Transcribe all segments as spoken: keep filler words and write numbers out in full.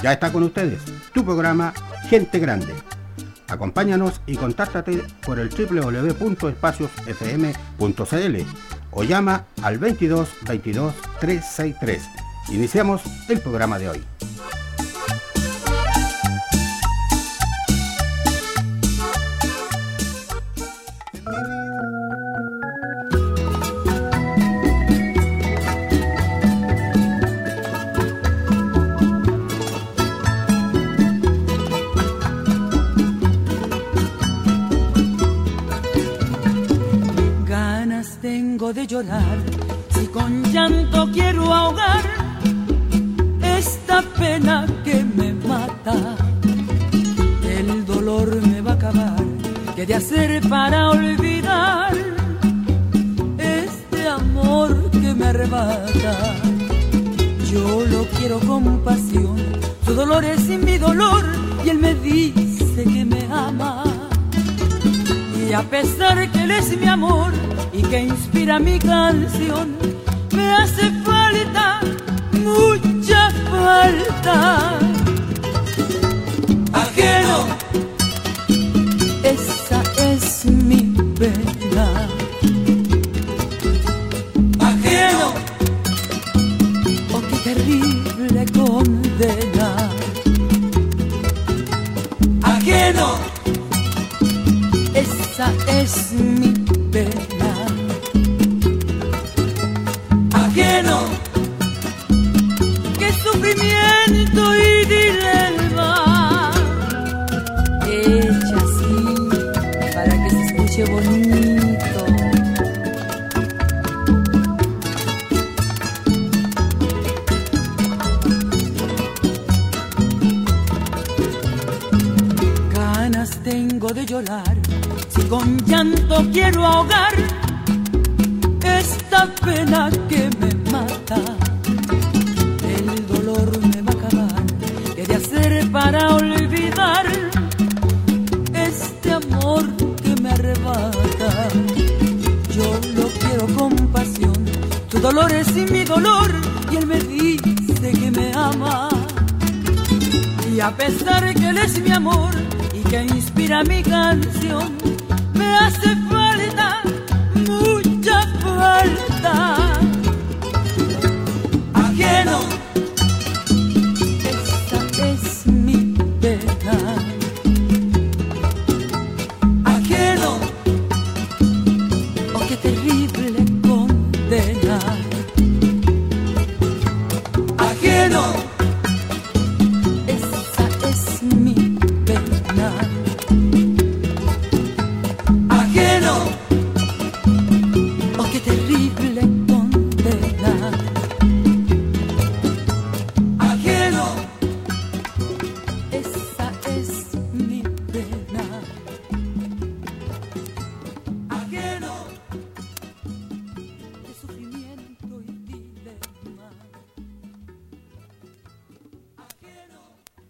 Ya está con ustedes, tu programa Gente Grande. Acompáñanos y contáctate por el doble u doble u doble u punto espacios f m punto c l o llama al veintidós veintidós trescientos sesenta y tres. Iniciamos el programa de hoy. De llorar, si con llanto quiero ahogar esta pena que me mata, el dolor me va a acabar. ¿Qué de hacer para olvidar este amor que me arrebata? Yo lo quiero con pasión, su dolor es mi dolor y él me dice que me ama. Y a pesar que él es mi amor y que inspira mi canción, me hace falta, mucha falta. Ajeno, esa es mi pena. Ajeno, oh qué terrible condena. Ajeno, esa es mi pena. Ajeno, qué sufrimiento y dilema. Hecha así para que se escuche bonito. Ganas tengo de llorar, si con llanto quiero ahogar esta pena que me mata, el dolor me va a acabar. ¿Qué de hacer para olvidar este amor que me arrebata? Yo lo quiero con pasión, su dolor es mi dolor y él me dice que me ama. Y a pesar que él es mi amor y que inspira mi canción, me hace falta, mucha falta. Ajeno, esa es mi pena. Ajeno, oh qué terrible condena. Ajeno, esa es mi pena. Ajeno, oh qué terrible condena. Ajeno, esa es mi pena. Ajeno, de sufrimiento y dilema. Ajeno.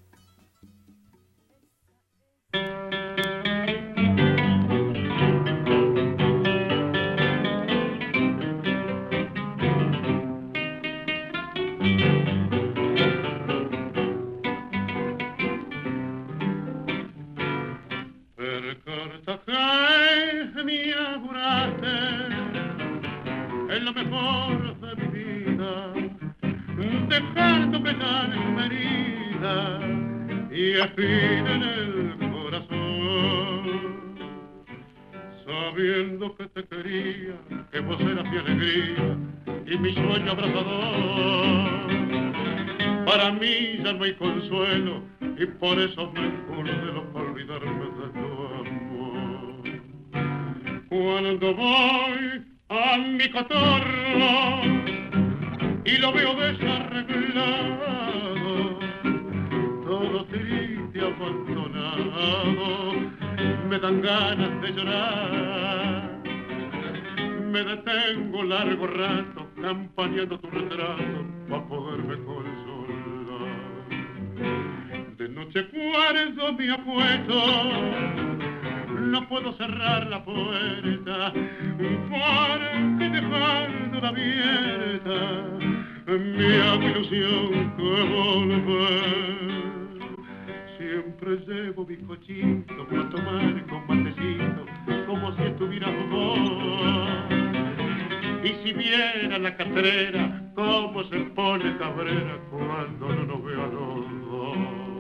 Per corto che mi auguraste es lo mejor de mi vida, dejar tu pesar en mi herida y espina en el corazón, sabiendo que te quería, que vos eras mi alegría y mi sueño abrazador. Para mí ya no hay consuelo y por eso me encurdelo para olvidarme de tu amor. Cuando voy a mi cotorro y lo veo desarreglado, todo triste, abandonado, me dan ganas de llorar. Me detengo largo rato campaneando tu retrato para poderme consolar. De noche guardo mi apuesto, no puedo cerrar la puerta porque dejándola abierta me hago ilusión que volver. me llevo mi cochito para tomar con matecito, como si estuviéramos dos. Y si viera la catrera, cómo se pone cabrera cuando no nos ve a los dos.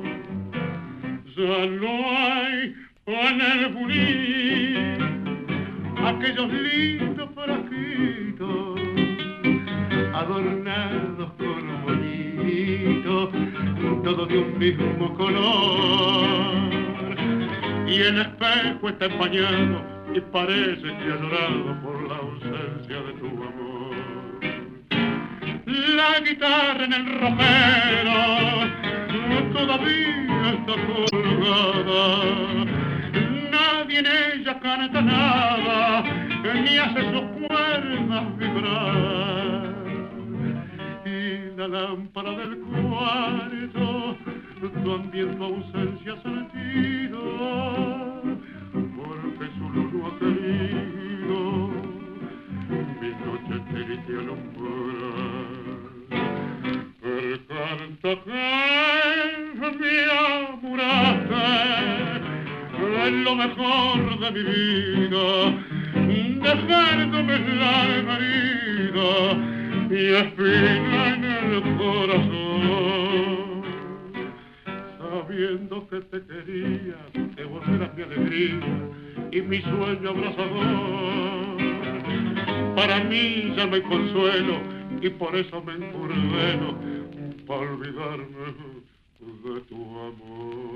Ya no hay en el bulín aquellos lindos frasquitos adornados con bonitos, todos de un mismo color. Y el espejo está empañado y parece que ha llorado por la ausencia de tu amor. La guitarra en el ropero todavía está colgada, nadie en ella canta nada, ni hace sus cuerdas vibrar. Y la lámpara del cuarto también tu ausencia ha sentido, porque su luz no ha querido mi noche triste alumbrar. El canto que me amuraste es lo mejor de mi vida, dejándome la herida y espina en el corazón. Sabiendo que te quería, que vos eras mi alegría y mi sueño abrazador. Para mí ya no hay consuelo y por eso me encurdeno para olvidarme de tu amor.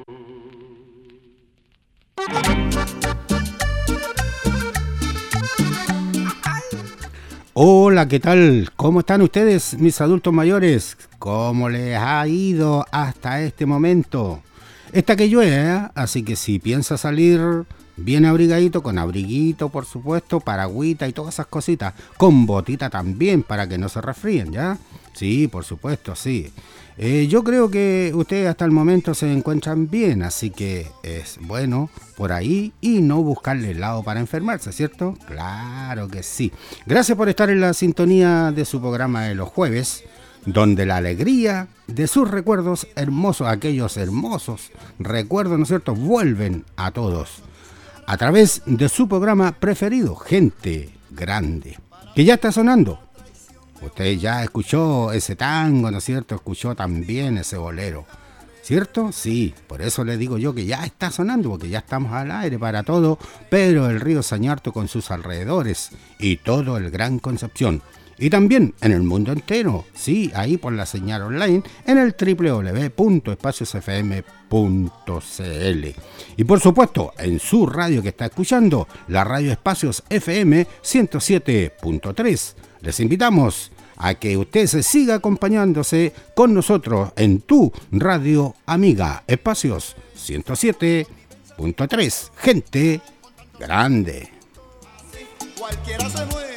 Hola, ¿qué tal? ¿Cómo están ustedes, mis adultos mayores? ¿Cómo les ha ido hasta este momento? Está que llueve, ¿eh? Así que si piensa salir bien abrigadito, con abriguito, por supuesto, paragüita y todas esas cositas, con botita también para que no se resfríen, ¿ya? Sí, por supuesto, sí. Eh, yo creo que ustedes hasta el momento se encuentran bien, así que es bueno por ahí y no buscarle el lado para enfermarse, ¿cierto? Claro que sí. Gracias por estar en la sintonía de su programa de los jueves, donde la alegría de sus recuerdos hermosos, aquellos hermosos recuerdos, ¿no es cierto?, vuelven a todos a través de su programa preferido, Gente Grande, que ya está sonando. Usted ya escuchó ese tango, ¿no es cierto? Escuchó también ese bolero, ¿cierto? Sí, por eso le digo yo que ya está sonando, porque ya estamos al aire para todo, pero el río Sañarto con sus alrededores y todo el Gran Concepción. Y también en el mundo entero, sí, ahí por la señal online, en el doble u doble u doble u punto espacios f m punto c l. Y por supuesto, en su radio que está escuchando, la radio Espacios F M ciento siete punto tres. Les invitamos a que usted se siga acompañándose con nosotros en tu radio amiga Espacios ciento siete punto tres. Gente Grande. Cualquiera se muere.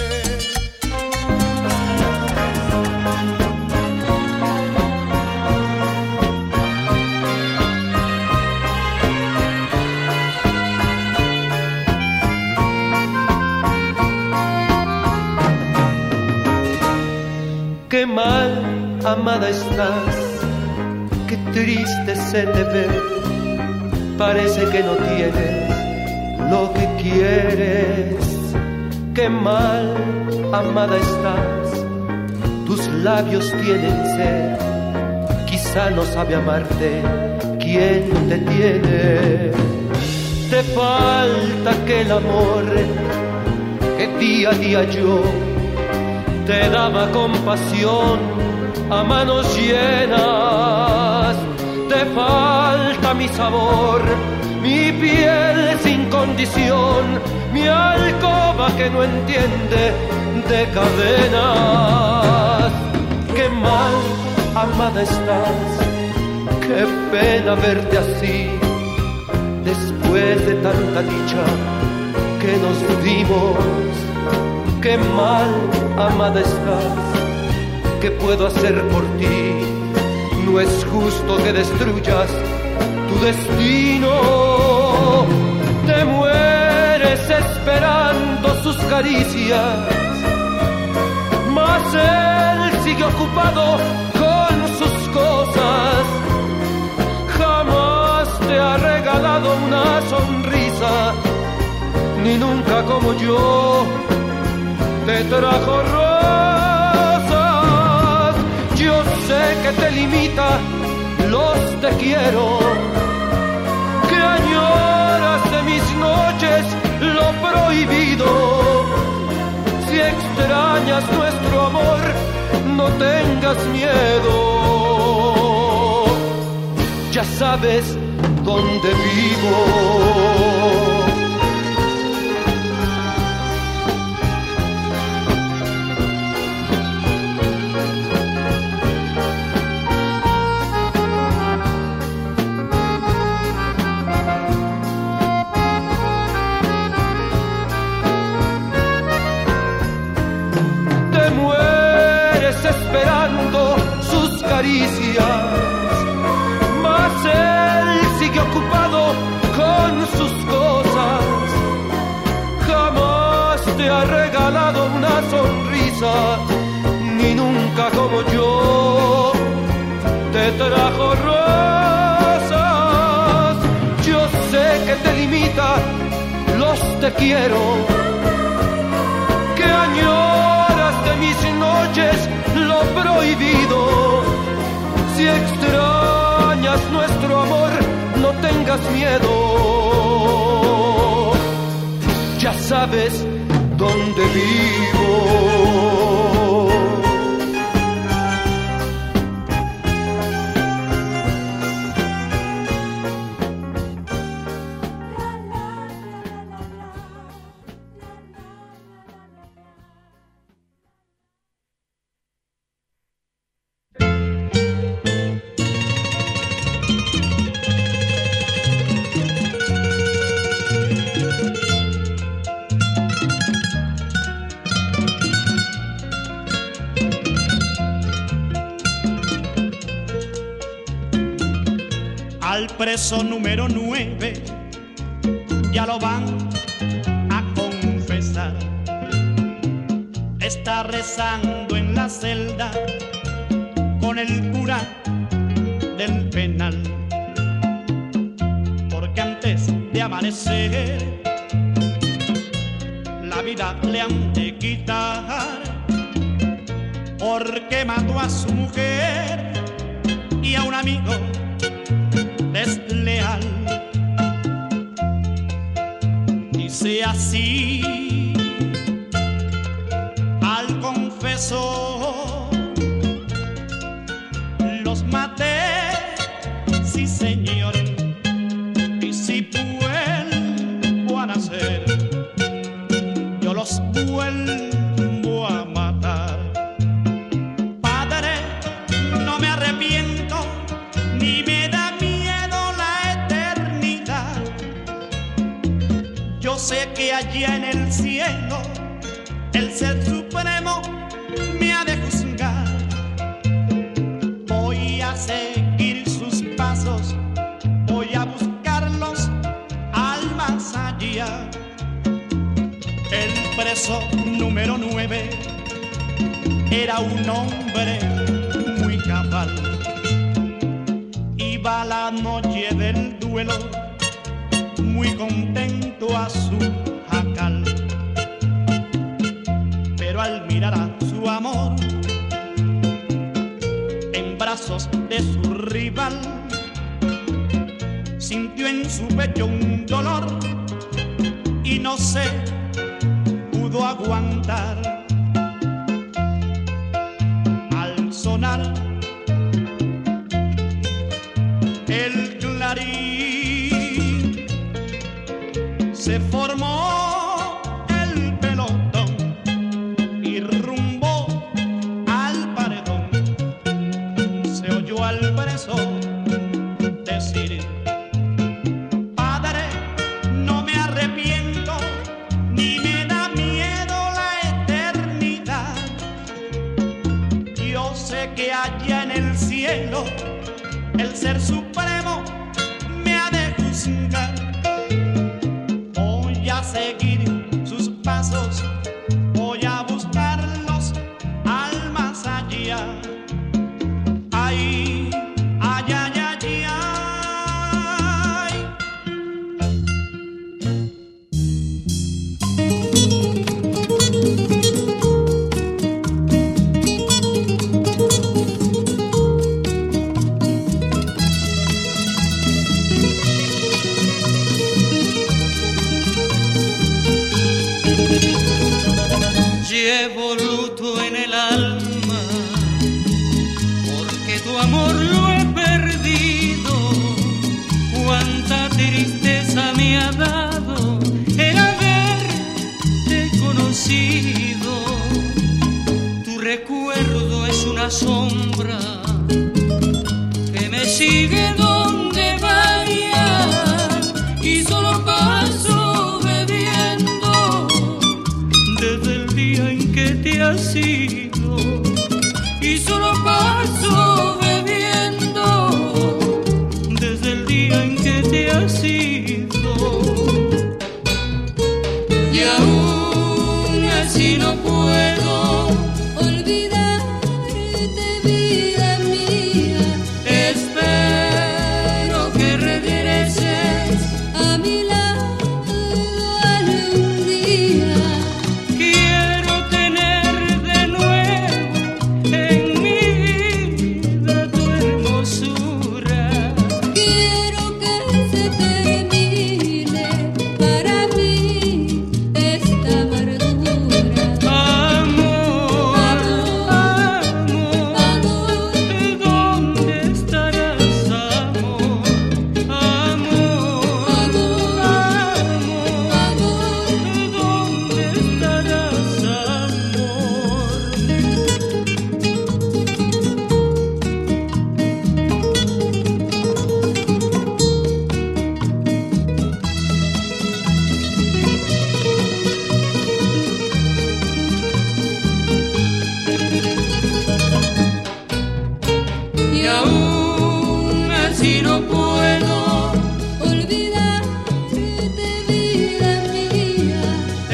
Qué mal, amada, estás, qué triste se te ve. Parece que no tienes lo que quieres. Qué mal, amada, estás, tus labios tienen sed. Quizá no sabe amarte quien te tiene. Te falta aquel amor que día a día yo te daba compasión a manos llenas. Te falta mi sabor, mi piel sin condición, mi alcoba que no entiende de cadenas. Qué mal, amada, estás, qué pena verte así, después de tanta dicha que nos dimos. Qué mal, amada, estás, ¿qué puedo hacer por ti? No es justo que destruyas tu destino. Te mueres esperando sus caricias, mas él sigue ocupado con sus cosas. Jamás te nunca como yo te trajo rosas. Yo sé que te limita los te quiero, que añoras de mis noches lo prohibido. Si extrañas nuestro amor, no tengas miedo. Ya sabes dónde vivo. Te mueres esperando sus caricias, mas él sigue ocupado con sus cosas. Jamás te ha regalado una sonrisa, ni nunca como yo te trajo rosas. Yo sé que te limita los te quiero, que añoras de mis noches lo prohibido. Si extrañas nuestro amor, no tengas miedo. Ya sabes dónde vivo. Al preso número nueve ya lo van a confesar. Está rezando en la celda con el cura del penal, porque antes de amanecer la vida le han de quitar, porque mató a su mujer y a un amigo desleal. Dice así al confesor: los maté, sí señor, y si vuelvo a nacer, yo los vuelvo a matar. Padre, no me arrepiento, ni me da yo sé que allá en el cielo el Ser Supremo me ha de juzgar. Voy a seguir sus pasos, voy a buscarlos al más allá. El preso número nueve era un hombre muy cabal. Iba la noche del duelo muy contento a su jacal, pero al mirar a su amor en brazos de su rival, sintió en su pecho un dolor y no se pudo aguantar. Al sonar el clarín, se formó el pelotón y rumbo al paredón. Se oyó al preso decir: Padre, no me arrepiento, ni me da miedo la eternidad. Yo sé que allá en el cielo el Ser Supremo me ha de juzgar. Voy a seguir sus pasos, voy a buscarlos al más allá. Ay, ay, ay, ay, ay. casi no puedo olvidarte, vida mía.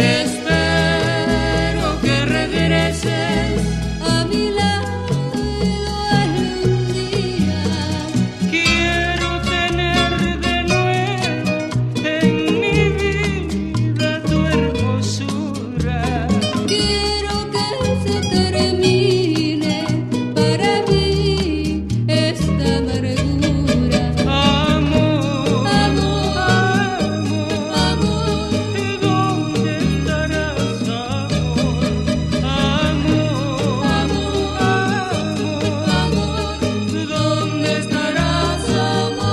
Espero que regreses a mi lado algún día. Quiero tener de nuevo en mi vida tu hermosura. Quiero que se termine para mí esta amargura. Amor, amor, amor, amor, ¿dónde estarás, amor? Amor, amor, amor, amor, ¿dónde estarás, amor?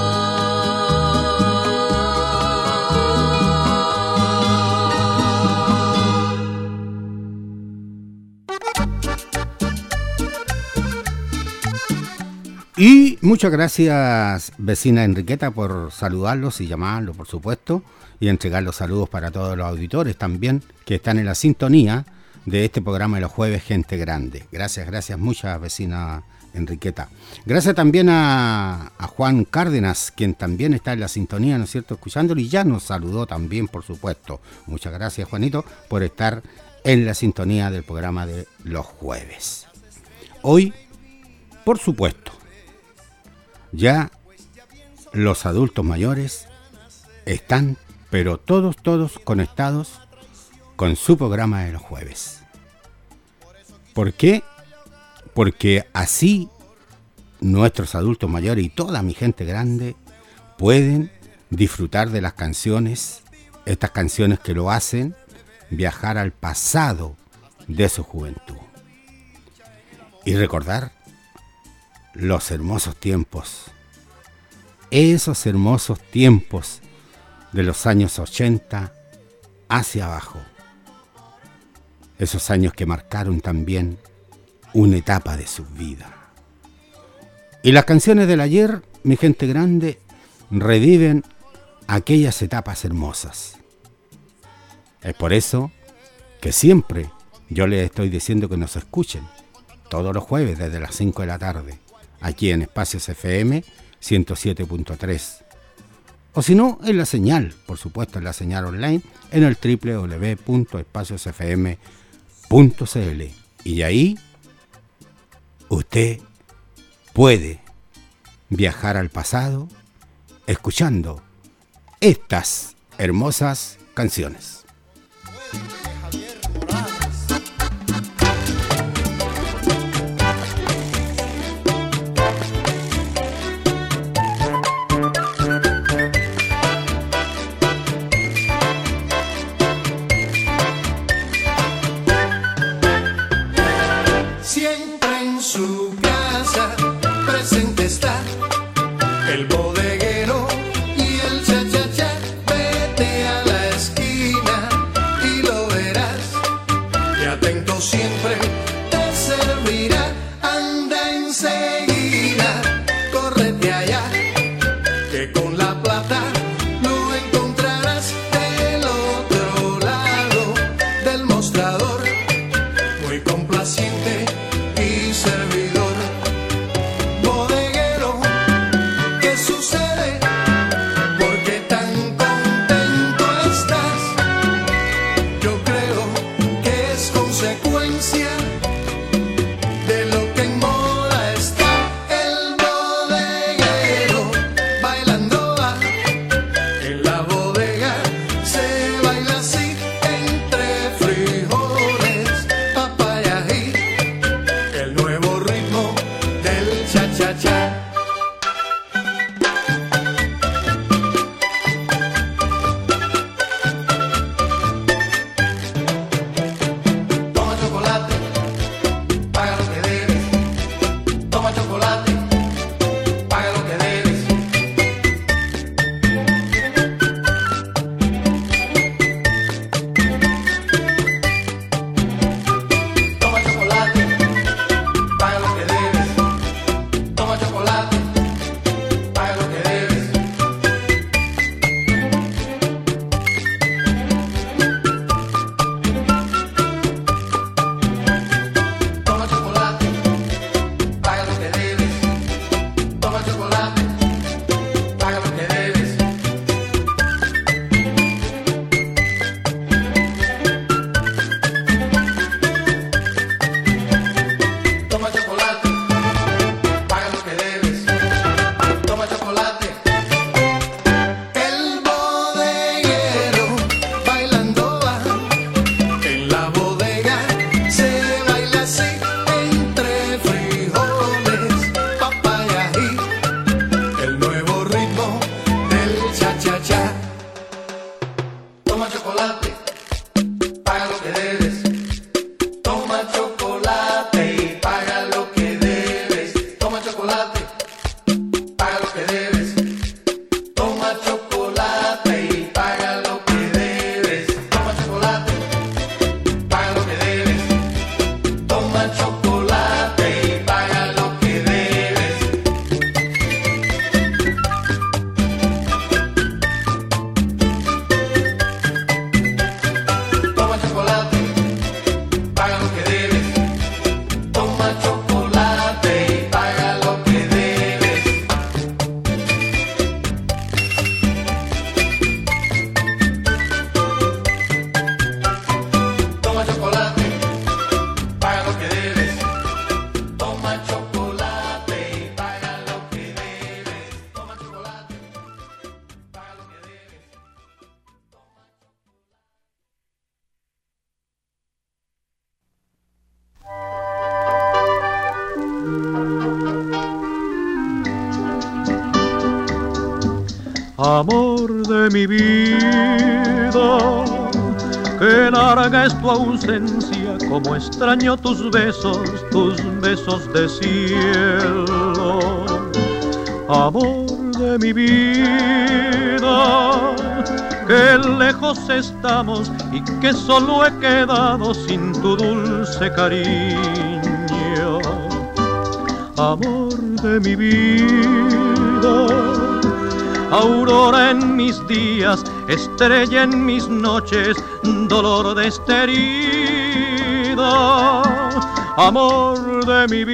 Y muchas gracias, vecina Enriqueta, por saludarlos y llamarlos, por supuesto, y entregar los saludos para todos los auditores también que están en la sintonía de este programa de los jueves, Gente Grande. Gracias, gracias, muchas, vecina Enriqueta. Gracias también a, a Juan Cárdenas, quien también está en la sintonía, ¿no es cierto?, escuchándolo, y ya nos saludó también, por supuesto. Muchas gracias, Juanito, por estar en la sintonía del programa de los jueves. Hoy, por supuesto, ya los adultos mayores están, pero todos, todos conectados con su programa de los jueves. ¿Por qué? Porque así nuestros adultos mayores y toda mi gente grande pueden disfrutar de las canciones, estas canciones que lo hacen viajar al pasado de su juventud y recordar los hermosos tiempos, esos hermosos tiempos de los años ochenta hacia abajo, esos años que marcaron también una etapa de su vida. Y las canciones del ayer, mi gente grande, reviven aquellas etapas hermosas. Es por eso que siempre yo les estoy diciendo que nos escuchen todos los jueves desde las cinco de la tarde, aquí en Espacios F M ciento siete punto tres. O si no, en la señal, por supuesto, en la señal online, en el doble u doble u doble u punto espacios f m punto c l. Y ahí usted puede viajar al pasado escuchando estas hermosas canciones. Siempre en su casa presente está el bodeguero y el cha-cha-cha. Vete a la esquina y lo verás, que atento siempre te servirá. Anda enseguida, córrete allá, que con la plata lo encontrarás del otro lado del mostrador, muy complaciente y servidor. Bodeguero, ¿qué sucede? ¿Por qué tan contento estás? Yo creo que es consecuencia de lo que en moda está. El bodeguero bailando va en la bodega, se baila así entre frijoles, papaya y el nuevo ritmo del cha-cha-cha. amor de mi vida. Qué larga es tu ausencia, como extraño tus besos, tus besos de cielo. Amor de mi vida, que lejos estamos y que solo he quedado sin tu dulce cariño. Amor de mi vida, aurora en mis días, estrella en mis noches, dolor de esta herida. Amor de mi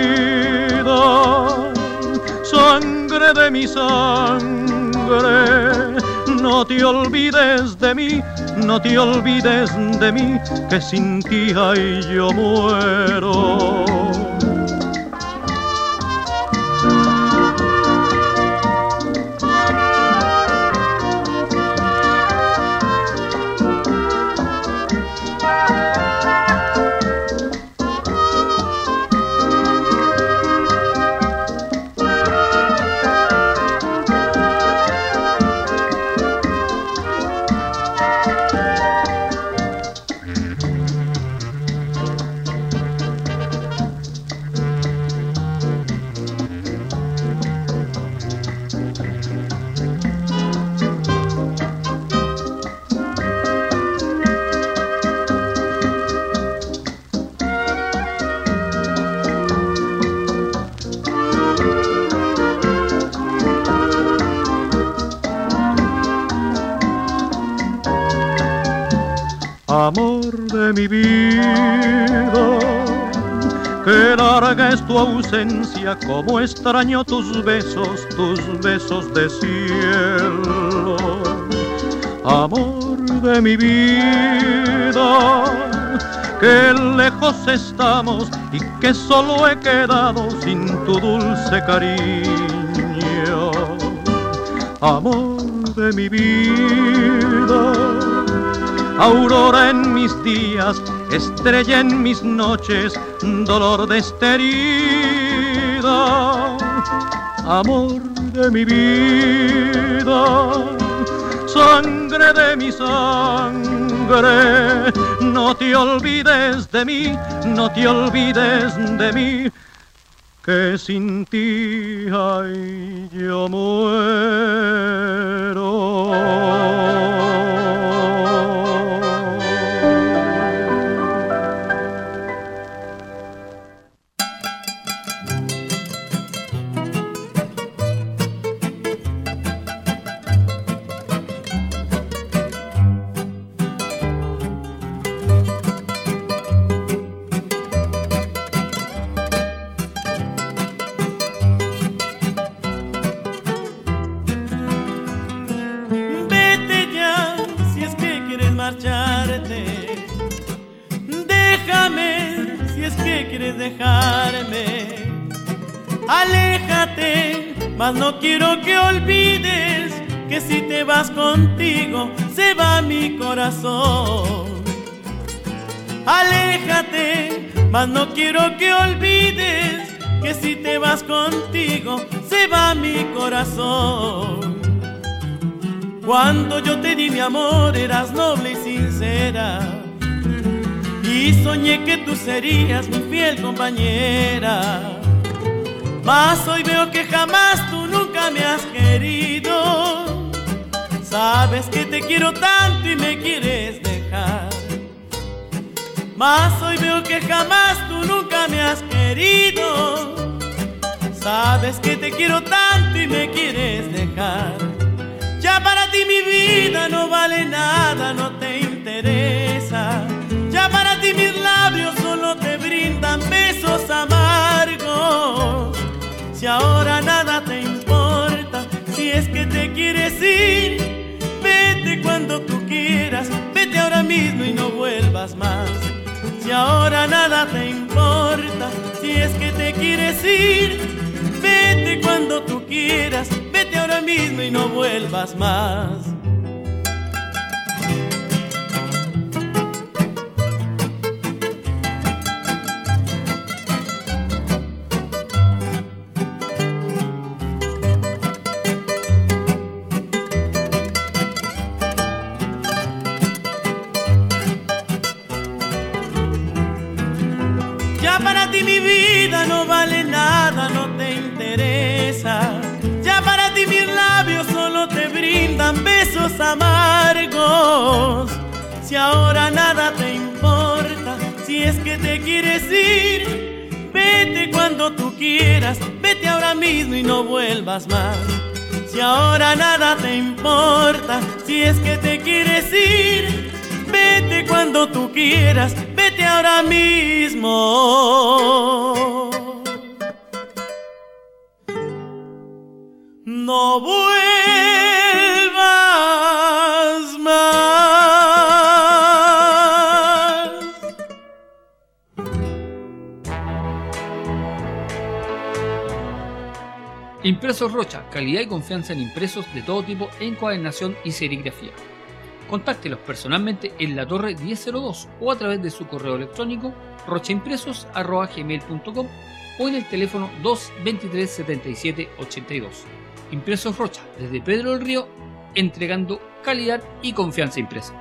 vida, sangre de mi sangre, no te olvides de mí, no te olvides de mí, que sin ti ay yo muero. Amor de mi vida, qué larga es tu ausencia, como extraño tus besos, tus besos de cielo. Amor de mi vida, que lejos estamos y que solo he quedado sin tu dulce cariño. Amor de mi vida, aurora en mis días, estrella en mis noches, dolor de esta herida. Amor de mi vida, sangre de mi sangre, no te olvides de mí, no te olvides de mí, que sin ti ay yo muero. Dejarme, aléjate, mas no quiero que olvides que si te vas contigo se va mi corazón. Aléjate, mas no quiero que olvides que si te vas contigo se va mi corazón. Cuando yo te di mi amor eras noble y sincera, y soñé que tú serías mi fiel compañera. Mas hoy veo que jamás tú nunca me has querido. Sabes que te quiero tanto y me quieres dejar. Mas hoy veo que jamás tú nunca me has querido. Sabes que te quiero tanto y me quieres dejar. Ya para ti mi vida no vale nada, no te interesa. Ya para ti mis labios solo te brindan besos amargos. Si ahora nada te importa, si es que te quieres ir, vete cuando tú quieras, vete ahora mismo y no vuelvas más. Si ahora nada te importa, si es que te quieres ir, vete cuando tú quieras, vete ahora mismo y no vuelvas más. brindan besos amargos. Si ahora nada te importa, si es que te quieres ir, vete cuando tú quieras, vete ahora mismo y no vuelvas más. Si ahora nada te importa, si es que te quieres ir, vete cuando tú quieras, vete ahora mismo. No vuelvas más. Impresos Rocha, calidad y confianza en impresos de todo tipo, encuadernación y serigrafía. Contáctelos personalmente en la Torre diez cero dos o a través de su correo electrónico rochaimpresos arroba gmail punto com o en el teléfono dos veintitrés setenta y siete ochenta y dos. Impresos Rocha, desde Pedro del Río, entregando calidad y confianza impresa.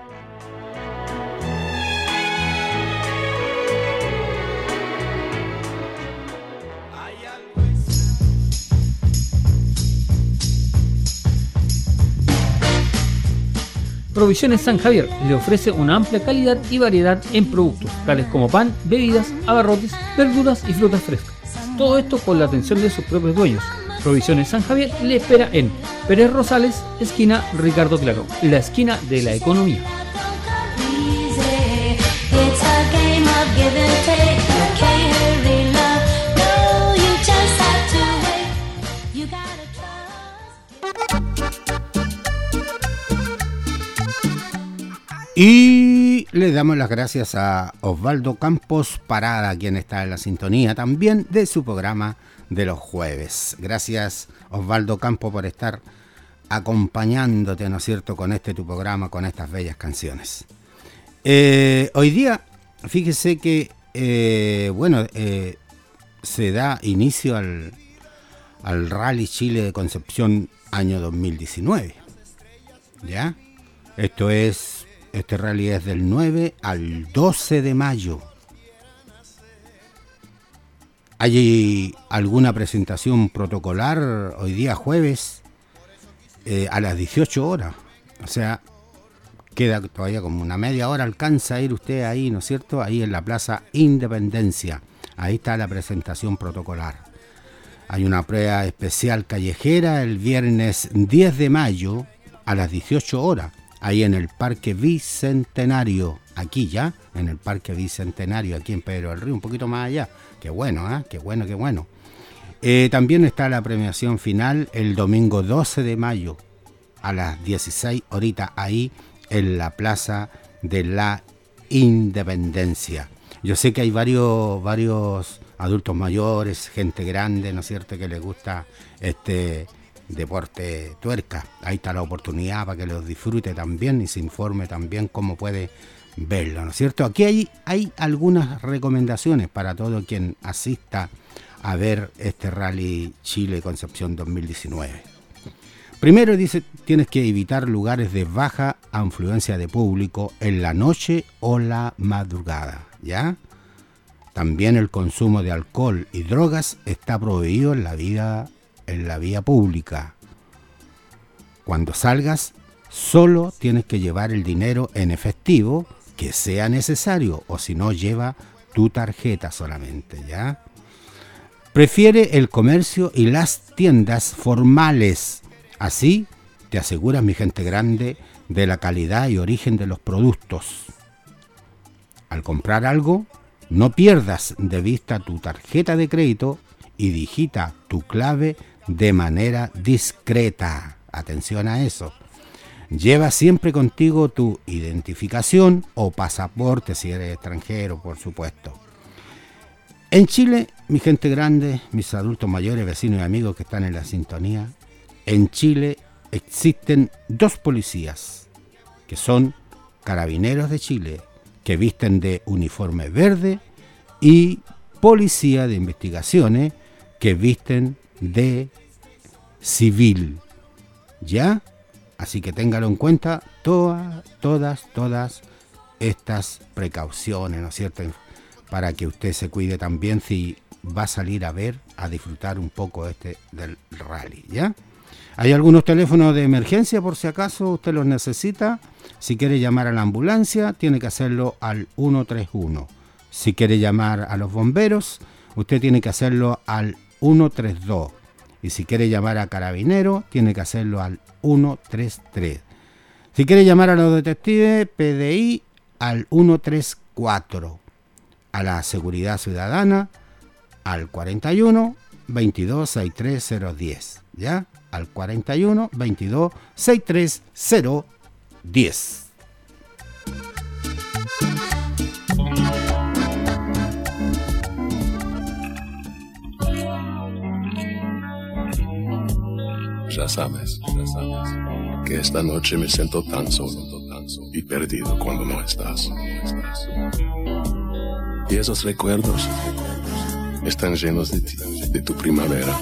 Provisiones San Javier le ofrece una amplia calidad y variedad en productos, tales como pan, bebidas, abarrotes, verduras y frutas frescas. Todo esto con la atención de sus propios dueños. Provisiones San Javier le espera en Pérez Rosales, esquina Ricardo Claro, la esquina de la economía. Y le damos las gracias a Osvaldo Campos Parada, quien está en la sintonía también de su programa de los jueves. Gracias, Osvaldo Campos, por estar acompañándote, ¿no es cierto?, con este tu programa, con estas bellas canciones. Eh, hoy día, fíjese que, eh, bueno, eh, se da inicio al, al Rally Chile de Concepción año dos mil diecinueve. ¿Ya? Esto es... Este rally es del nueve al doce de mayo. ¿Hay alguna presentación protocolar hoy día jueves eh, a las dieciocho horas? O sea, queda todavía como una media hora, alcanza a ir usted ahí, ¿no es cierto? Ahí en la Plaza Independencia. Ahí está la presentación protocolar. Hay una prueba especial callejera el viernes diez de mayo a las dieciocho horas. Ahí en el Parque Bicentenario, aquí ya, en el Parque Bicentenario, aquí en Pedro del Río, un poquito más allá. Qué bueno, ¿eh? Qué bueno, qué bueno. Eh, también está la premiación final el domingo doce de mayo a las dieciséis horitas, ahí en la Plaza de la Independencia. Yo sé que hay varios, varios adultos mayores, gente grande, ¿no es cierto?, que les gusta este... deporte tuerca. Ahí está la oportunidad para que los disfrute también y se informe también cómo puede verlo, ¿no es cierto? Aquí hay, hay algunas recomendaciones para todo quien asista a ver este Rally Chile Concepción dos mil diecinueve. Primero dice, tienes que evitar lugares de baja afluencia de público en la noche o la madrugada, ¿ya? También el consumo de alcohol y drogas está prohibido en la vida en la vía pública. Cuando salgas, solo tienes que llevar el dinero en efectivo que sea necesario, o si no, lleva tu tarjeta solamente, ¿ya? Prefiere el comercio y las tiendas formales. Así te aseguras, mi gente grande, de la calidad y origen de los productos. Al comprar algo, no pierdas de vista tu tarjeta de crédito y digita tu clave de manera discreta. Atención a eso. Lleva siempre contigo tu identificación o pasaporte si eres extranjero, por supuesto. En Chile, mi gente grande, mis adultos mayores, vecinos y amigos que están en la sintonía, en Chile existen dos policías que son Carabineros de Chile, que visten de uniforme verde, y Policía de Investigaciones, que visten de civil, ¿ya? Así que téngalo en cuenta, todas, todas, todas estas precauciones, ¿no es cierto? Para que usted se cuide también si va a salir a ver, a disfrutar un poco este del rally, ¿ya? Hay algunos teléfonos de emergencia por si acaso usted los necesita. Si quiere llamar a la ambulancia, tiene que hacerlo al ciento treinta y uno. Si quiere llamar a los bomberos, usted tiene que hacerlo al ciento treinta y dos. Y si quiere llamar a Carabineros, tiene que hacerlo al ciento treinta y tres. Si quiere llamar a los detectives, P D I, al ciento treinta y cuatro. A la Seguridad Ciudadana, al cuarenta y uno, veintidós, sesenta y tres cero diez. ¿Ya? Al cuarenta y uno, veintidós, sesenta y tres cero diez. Ya sabes, ya sabes, que esta noche me siento tan solo, tan solo y perdido cuando no estás. Y esos recuerdos están llenos de ti, de tu primavera.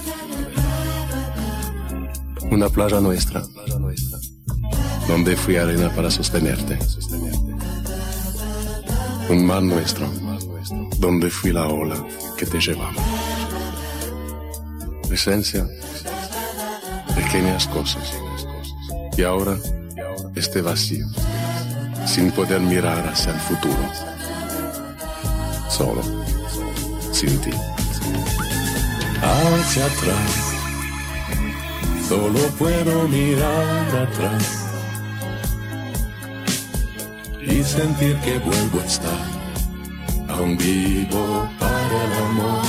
Una playa nuestra, donde fui arena para sostenerte. Un mar nuestro, donde fui la ola que te llevaba. Esencia, pequeñas cosas. Y ahora, este vacío, sin poder mirar hacia el futuro. Solo, sin ti. Hacia atrás. Solo puedo mirar atrás y sentir que vuelvo a estar aún vivo para el amor.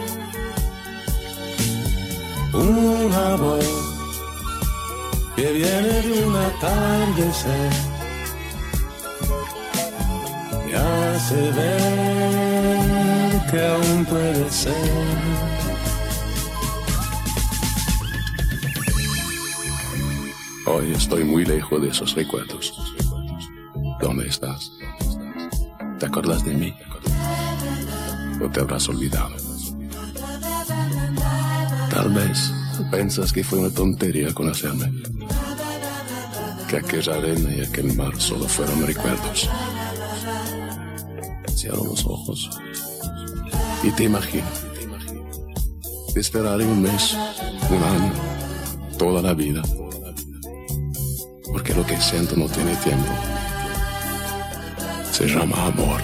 Una voz que viene de un atardecer me hace ver que aún puede ser. Hoy estoy muy lejos de esos recuerdos. ¿Dónde estás? ¿Te acuerdas de mí? ¿O te habrás olvidado? Tal vez piensas que fue una tontería conocerme, que aquella arena y aquel mar solo fueron recuerdos. Cierro los ojos y te imagino. Te esperaré un mes, un año, toda la vida. Porque lo que siento no tiene tiempo. Se llama amor.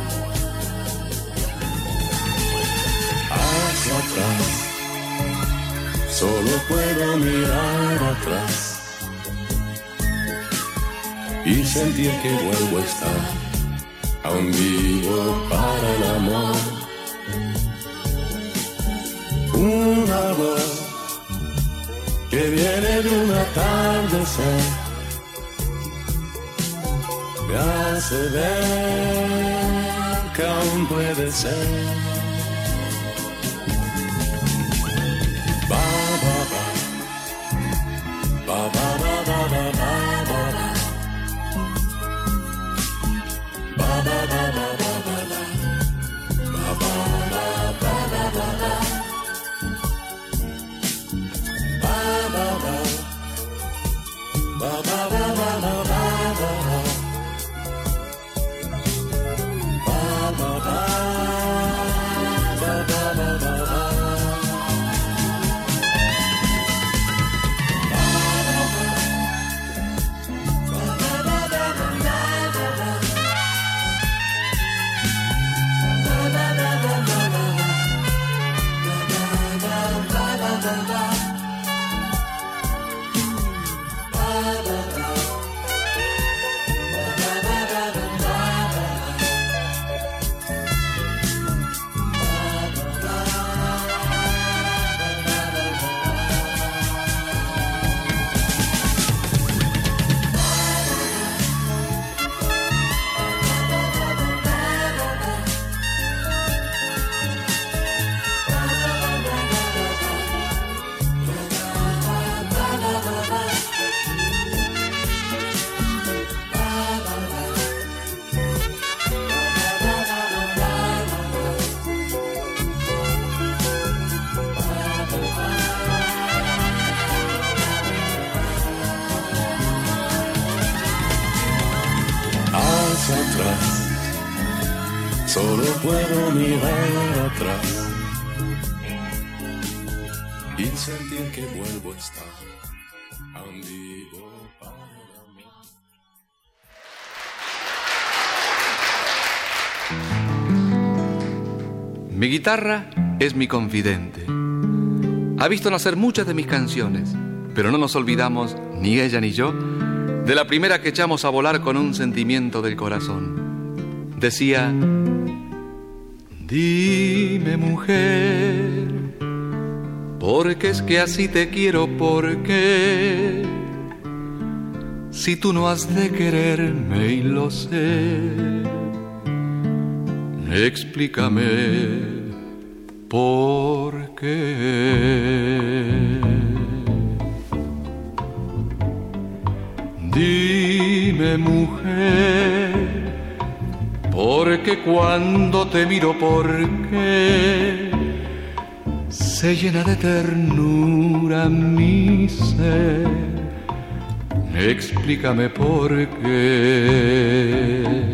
Hacia atrás, solo puedo mirar atrás y sentir que vuelvo a estar aún vivo para el amor. Una voz que viene de un atardecer me hace ver que aún puede ser. Ba, ba, ba. Ba, ba, ba, ba, ba, ba, ba. Ba, ba, ba, ba, ba, ba, ba. Ba, ba, ba, ba, ba, ba, ba. Ba, ba, ba. Ba, ba, ba, ba, ba, ba. Atrás, solo puedo mirar atrás y sentir que vuelvo a estar Vivo para el amor. Mi guitarra es mi confidente. Ha visto nacer muchas de mis canciones, pero no nos olvidamos, ni ella ni yo, de la primera que echamos a volar con un sentimiento del corazón. Decía: dime, mujer, ¿por qué es que así te quiero? ¿Por qué? Si tú no has de quererme y lo sé, explícame por qué. Dime, mujer, porque cuando te miro, ¿por qué se llena de ternura mi ser? Explícame por qué.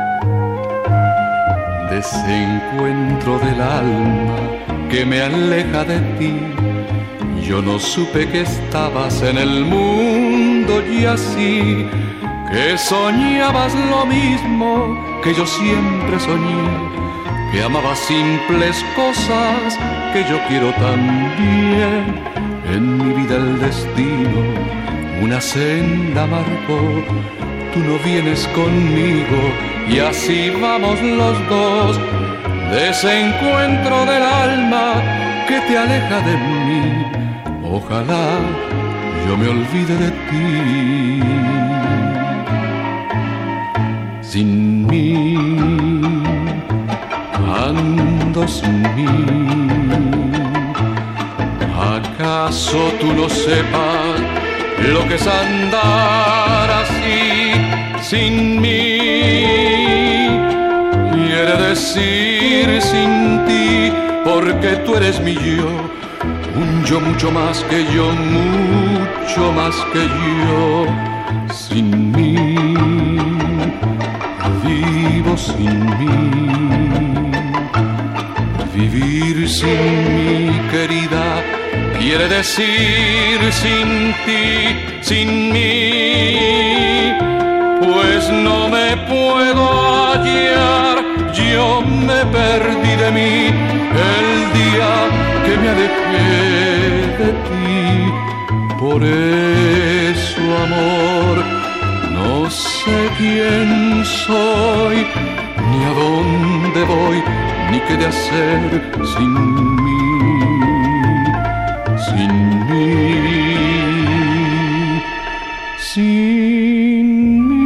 Desencuentro del alma que me aleja de ti. Yo no supe que estabas en el mundo y así, que soñabas lo mismo que yo siempre soñé, que amabas simples cosas que yo quiero también. En mi vida el destino una senda marcó, tú no vienes conmigo y así vamos los dos. Desencuentro del alma que te aleja de mí, ojalá yo me olvide de ti. Sin mí, ando sin mí. ¿Acaso tú no sepas lo que es andar así sin mí? Quiere decir sin ti, porque tú eres mi yo, un yo mucho más que yo, mucho más que yo. Sin mí, vivo sin mí. Vivir sin mi querida quiere decir sin ti, sin mí. Pues no me puedo hallar, yo me perdí de mí el día que me alejé de ti. Por eso, amor, no sé quién soy, ni a dónde voy, ni qué de hacer sin mí, sin mí, sin mí.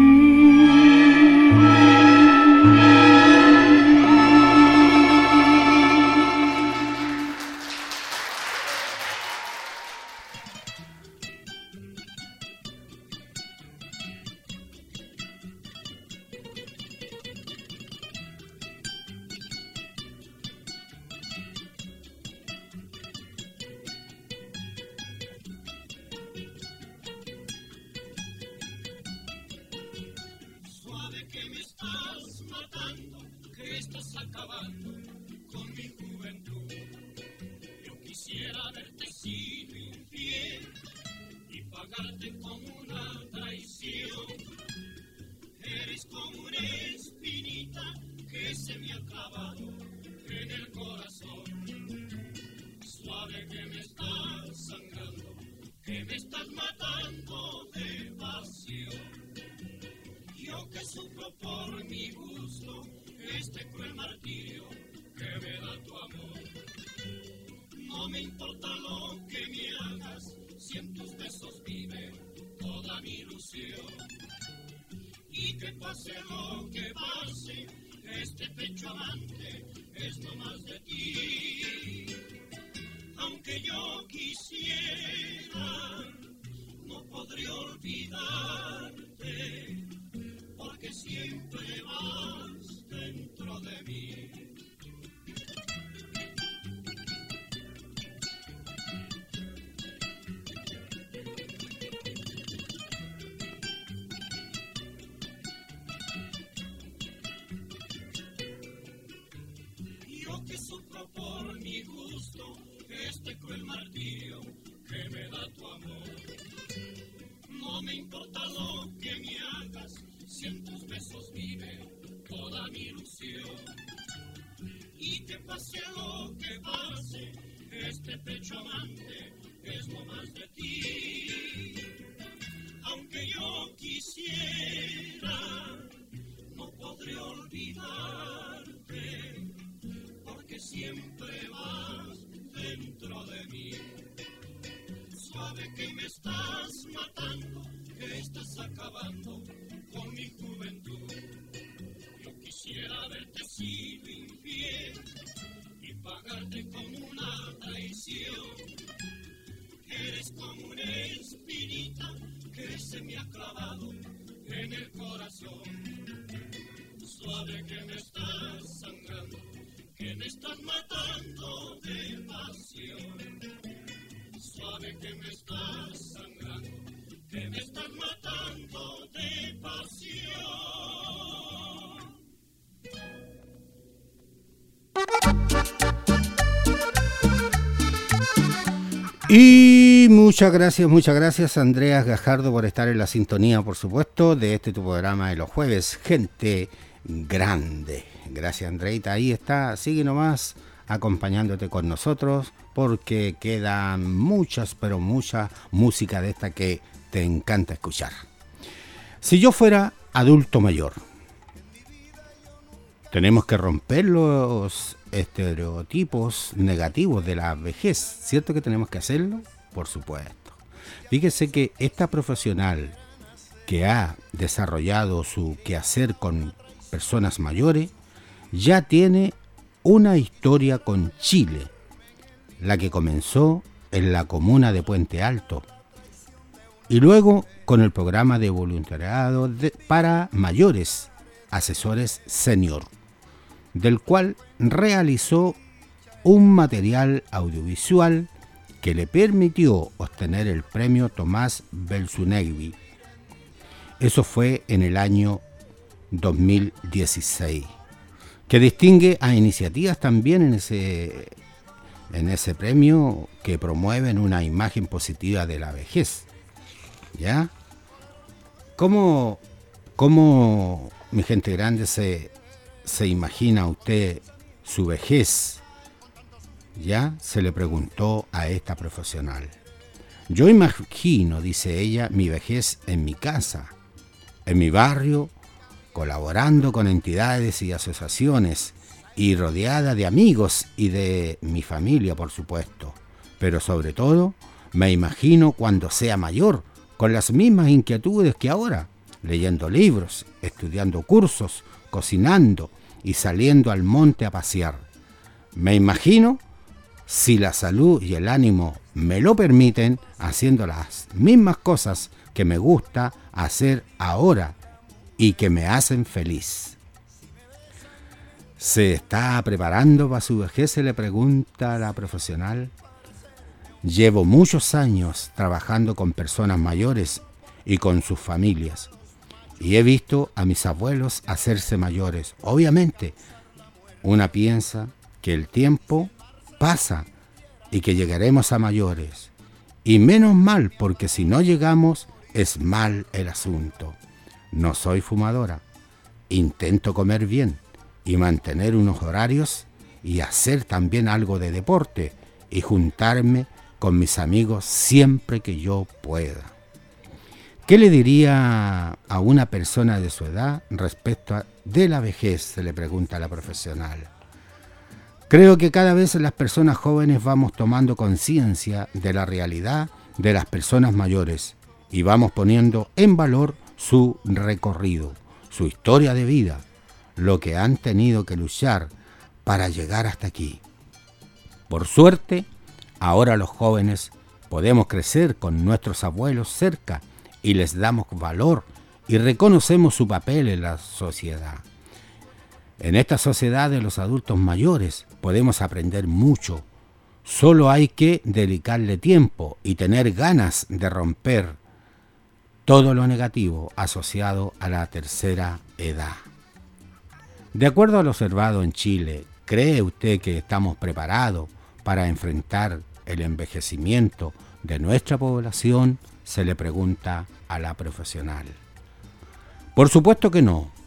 mi ilusión. Y que pase lo que pase, este pecho amante es lo más de ti. Aunque yo quisiera, no podré olvidarte, porque siempre vas dentro de mí. Suave que me estás matando, que estás acabando con mi juventud. Yo quisiera verte sido infiel y pagarte con una traición. Eres como una espinita que se me ha clavado en el corazón. Suave que me estás sangrando, que me estás matando de pasión. Suave que me estás sangrando, que me estás matando de pasión. Y muchas gracias, muchas gracias Andreas Gajardo por estar en la sintonía, por supuesto, de este tu programa de los jueves, Gente Grande. Gracias, Andreita, ahí está, sigue nomás acompañándote con nosotros, porque quedan muchas, pero mucha música de esta que te encanta escuchar. Si yo fuera adulto mayor, tenemos que romper los estereotipos negativos de la vejez, ¿cierto que tenemos que hacerlo? Por supuesto. Fíjese que esta profesional que ha desarrollado su quehacer con personas mayores ya tiene una historia con Chile, la que comenzó en la comuna de Puente Alto y luego con el programa de voluntariado de, para mayores, asesores senior, del cual realizó un material audiovisual que le permitió obtener el premio Tomás Belsunegui. Eso fue en el año dos mil dieciséis, que distingue a iniciativas también en ese, en ese premio que promueven una imagen positiva de la vejez. ¿Ya? ¿Cómo, cómo mi gente grande, se, se imagina usted su vejez? ¿Ya? Se le preguntó a esta profesional. Yo imagino, dice ella, mi vejez en mi casa, en mi barrio, colaborando con entidades y asociaciones y rodeada de amigos y de mi familia, por supuesto. Pero sobre todo, me imagino cuando sea mayor, con las mismas inquietudes que ahora, leyendo libros, estudiando cursos, cocinando y saliendo al monte a pasear. Me imagino, si la salud y el ánimo me lo permiten, haciendo las mismas cosas que me gusta hacer ahora y que me hacen feliz. ¿Se está preparando para su vejez?, se le pregunta a la profesional. Llevo muchos años trabajando con personas mayores y con sus familias, y he visto a mis abuelos hacerse mayores. Obviamente, una piensa que el tiempo pasa y que llegaremos a mayores, y menos mal, porque si no llegamos es mal el asunto. No soy fumadora, intento comer bien y mantener unos horarios y hacer también algo de deporte y juntarme con mis amigos siempre que yo pueda. ¿Qué le diría a una persona de su edad respecto a de la vejez?, se le pregunta a la profesional. Creo que cada vez las personas jóvenes vamos tomando conciencia de la realidad de las personas mayores y vamos poniendo en valor su recorrido, su historia de vida, lo que han tenido que luchar para llegar hasta aquí. Por suerte, ahora los jóvenes podemos crecer con nuestros abuelos cerca y les damos valor y reconocemos su papel en la sociedad. En esta sociedad de los adultos mayores podemos aprender mucho. Solo hay que dedicarle tiempo y tener ganas de romper todo lo negativo asociado a la tercera edad. De acuerdo a lo observado en Chile, ¿cree usted que estamos preparados para enfrentar el envejecimiento de nuestra población?, se le pregunta a la profesional. Por supuesto que no.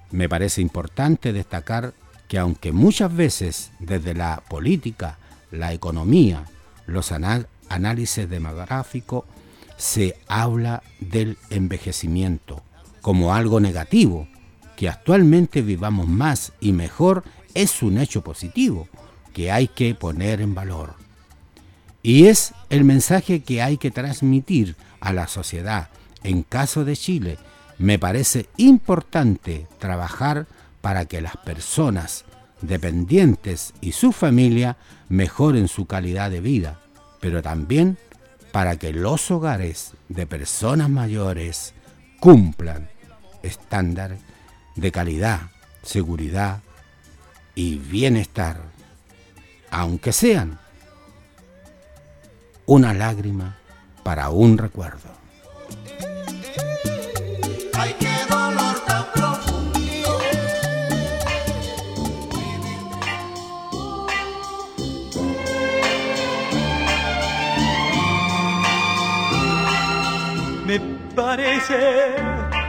Me parece importante destacar que aunque muchas veces desde la política, la economía, los anal- análisis demográficos, se habla del envejecimiento como algo negativo, que actualmente vivamos más y mejor es un hecho positivo que hay que poner en valor. Y es el mensaje que hay que transmitir a la sociedad. En caso de Chile, me parece importante trabajar para que las personas dependientes y su familia mejoren su calidad de vida, pero también para que los hogares de personas mayores cumplan estándares de calidad, seguridad y bienestar, aunque sean una lágrima para un recuerdo. Ay, qué dolor tan profundo. Me parece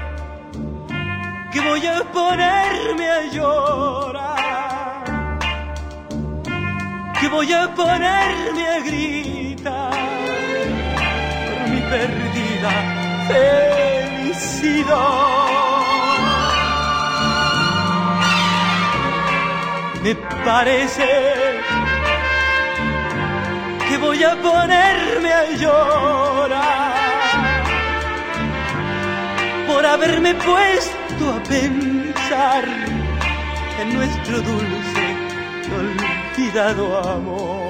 que voy a ponerme a llorar, que voy a ponerme a gritar por mi perdida felicidad. Me parece que voy a ponerme a llorar por haberme puesto a pensar en nuestro dulce, olvidado amor.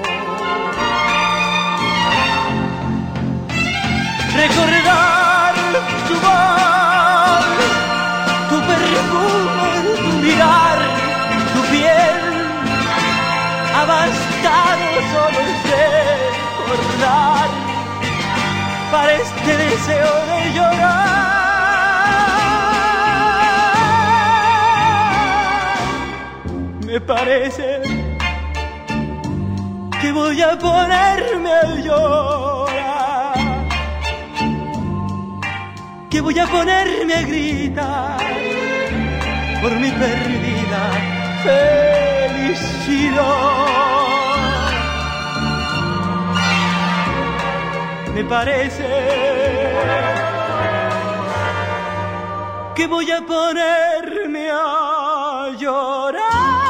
Recordar tu voz, tu perfume, tu mirar, tu piel, ha bastado solo recordar para este deseo de llorar. Me parece que voy a ponerme a llorar, que voy a ponerme a gritar por mi perdida felicidad. Me parece que voy a ponerme a llorar.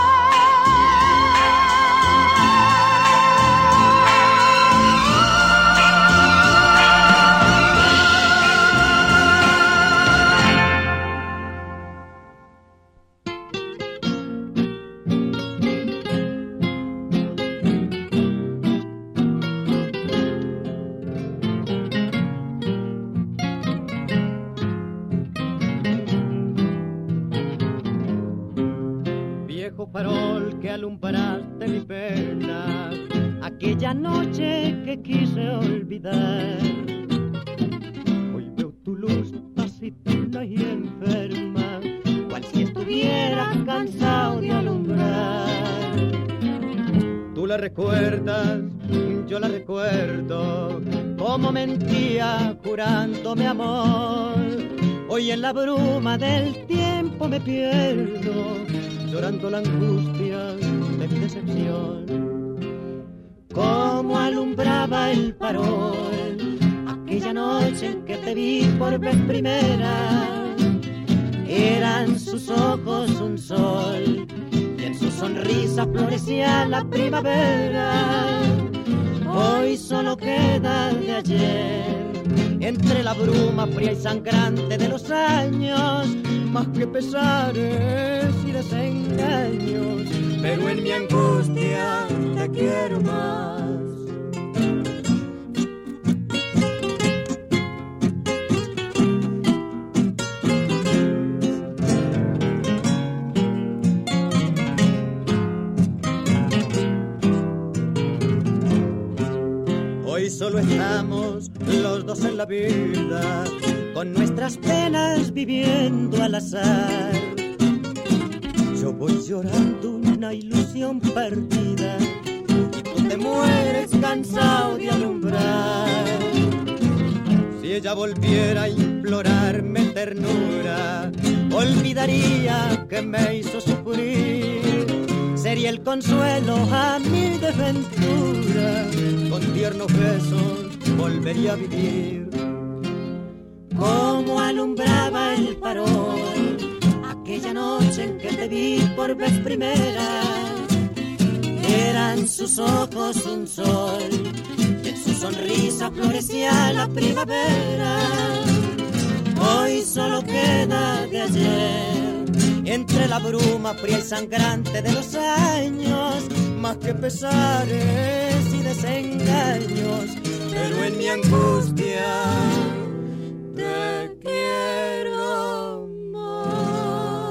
Farol que alumbraste mi pena, aquella noche que quise olvidar. Hoy veo tu luz taciturna y enferma, cual si estuvieras cansado de alumbrar. Tú la recuerdas, yo la recuerdo, como mentía jurándome amor. Hoy en la bruma del tiempo me pierdo, llorando la angustia de mi decepción. Como alumbraba el farol aquella noche en que te vi por vez primera, eran sus ojos un sol y en su sonrisa florecía la primavera. Hoy solo queda de ayer, entre la bruma fría y sangrante de los años, más que pesares y desengaños, pero en mi angustia te quiero más. Hoy solo estamos los dos en la vida, con nuestras penas viviendo al azar. Yo voy llorando una ilusión perdida y tú te mueres cansado de alumbrar. Si ella volviera a implorarme ternura, olvidaría que me hizo sufrir. Sería el consuelo a mi desventura, con tiernos besos volvería a vivir. Como alumbraba el farol aquella noche en que te vi por vez primera, eran sus ojos un sol y en su sonrisa florecía la primavera. Hoy solo queda de ayer, entre la bruma fría y sangrante de los años, más que pesares y desengaños, pero en mi angustia te quiero más.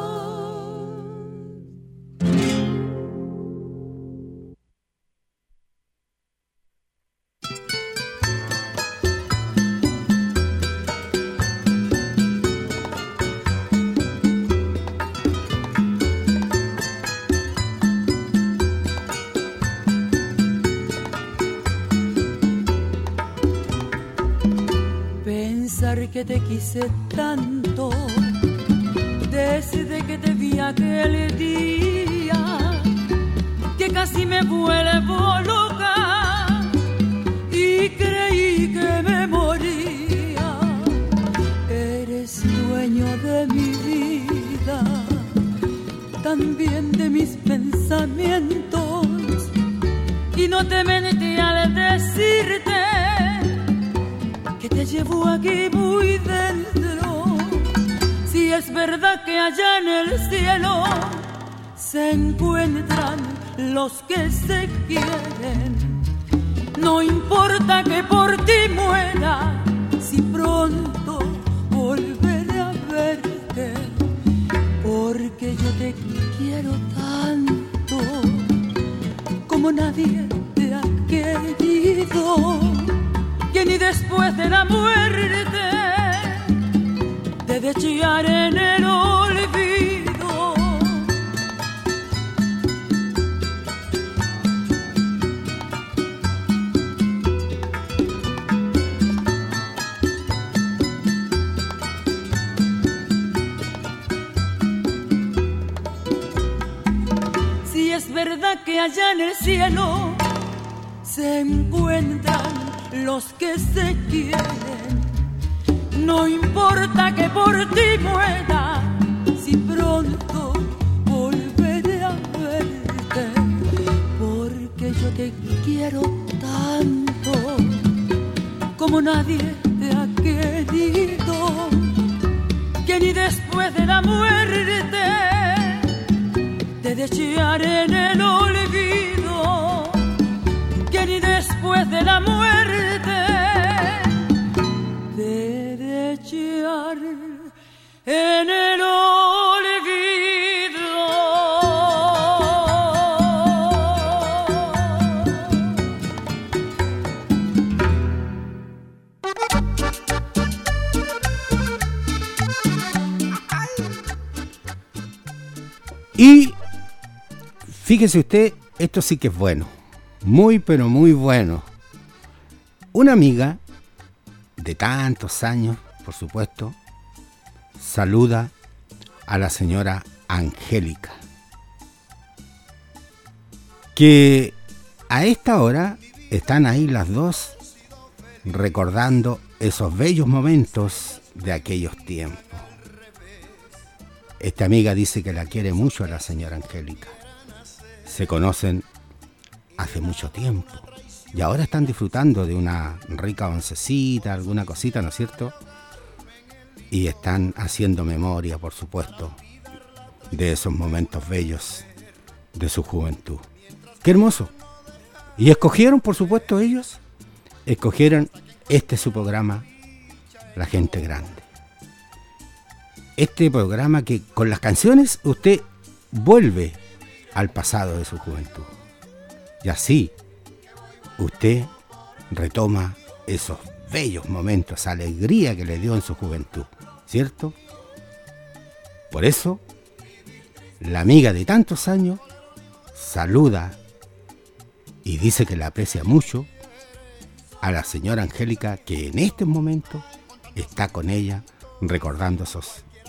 Que te quise tanto desde que te vi aquel día, que casi me vuelvo loca y creí que me moría. Eres dueño de mi vida, también de mis pensamientos, y no te mentí al decirte que te llevo aquí muy dentro. Si es verdad que allá en el cielo se encuentran los que se quieren, no importa que por ti muera, si pronto volveré a verte, porque yo te quiero tanto como nadie te ha querido, que ni después de la muerte debe echar en el olvido. Si es verdad que allá en el cielo se encuentran los que se quieren, no importa que por ti muera, si pronto volveré a verte, porque yo te quiero tanto como nadie te ha querido, que ni después de la muerte te de echar en el olvido, que ni después de la muerte te de echar en el olvido. Y fíjese usted, esto sí que es bueno. Muy, pero muy bueno. Una amiga de tantos años, por supuesto, saluda a la señora Angélica, que a esta hora están ahí las dos recordando esos bellos momentos de aquellos tiempos. Esta amiga dice que la quiere mucho a la señora Angélica. Se conocen hace mucho tiempo y ahora están disfrutando de una rica oncecita, alguna cosita, ¿no es cierto? Y están haciendo memoria, por supuesto, de esos momentos bellos de su juventud. ¡Qué hermoso! Y escogieron, por supuesto, ellos, escogieron este su programa, La Gente Grande. Este programa que con las canciones usted vuelve al pasado de su juventud. Y así usted retoma esos bellos momentos, esa alegría que le dio en su juventud, ¿cierto? Por eso, la amiga de tantos años saluda y dice que la aprecia mucho a la señora Angélica, que en este momento está con ella recordando esos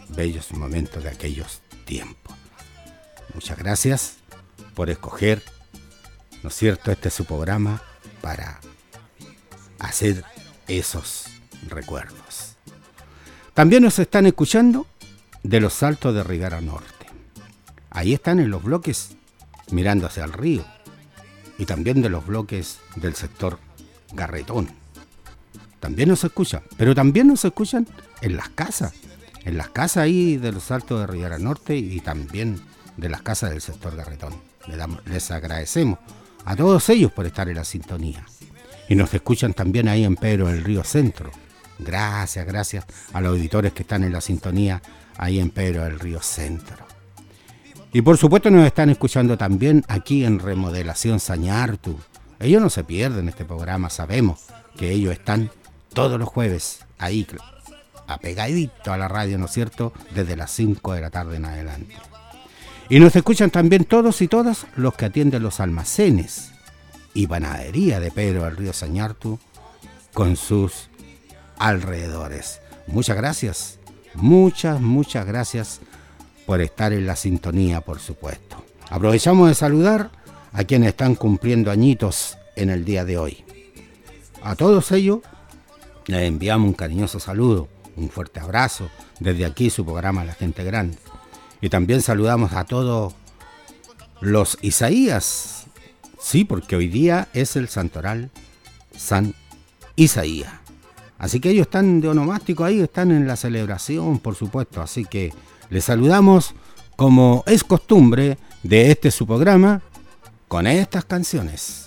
bellos momentos de aquellos tiempos. Muchas gracias por escoger, ¿no es cierto?, este es su programa para hacer esos recuerdos. También nos están escuchando de los Altos de Rivera Norte. Ahí están en los bloques mirando hacia el río, y también de los bloques del sector Garretón. También nos escuchan, pero también nos escuchan en las casas, en las casas ahí de los Altos de Rivera Norte y también de las casas del sector Garretón. Les, damos, les agradecemos a todos ellos por estar en la sintonía. Y nos escuchan también ahí en Pedro del Río Centro. Gracias, gracias a los auditores que están en la sintonía ahí en Pedro del Río Centro. Y por supuesto nos están escuchando también aquí en Remodelación Sañartu. Ellos no se pierden este programa, sabemos que ellos están todos los jueves ahí, apegadito a la radio, ¿no es cierto?, desde las cinco de la tarde en adelante. Y nos escuchan también todos y todas los que atienden los almacenes y panadería de Pedro del Río Sañartu con sus alrededores. Muchas gracias, muchas, muchas gracias por estar en la sintonía, por supuesto. Aprovechamos de saludar a quienes están cumpliendo añitos en el día de hoy. A todos ellos les enviamos un cariñoso saludo, un fuerte abrazo desde aquí su programa La Gente Grande. Y también saludamos a todos los Isaías, sí, porque hoy día es el santoral San Isaías. Así que ellos están de onomástico ahí, están en la celebración, por supuesto. Así que les saludamos como es costumbre de este su programa con estas canciones.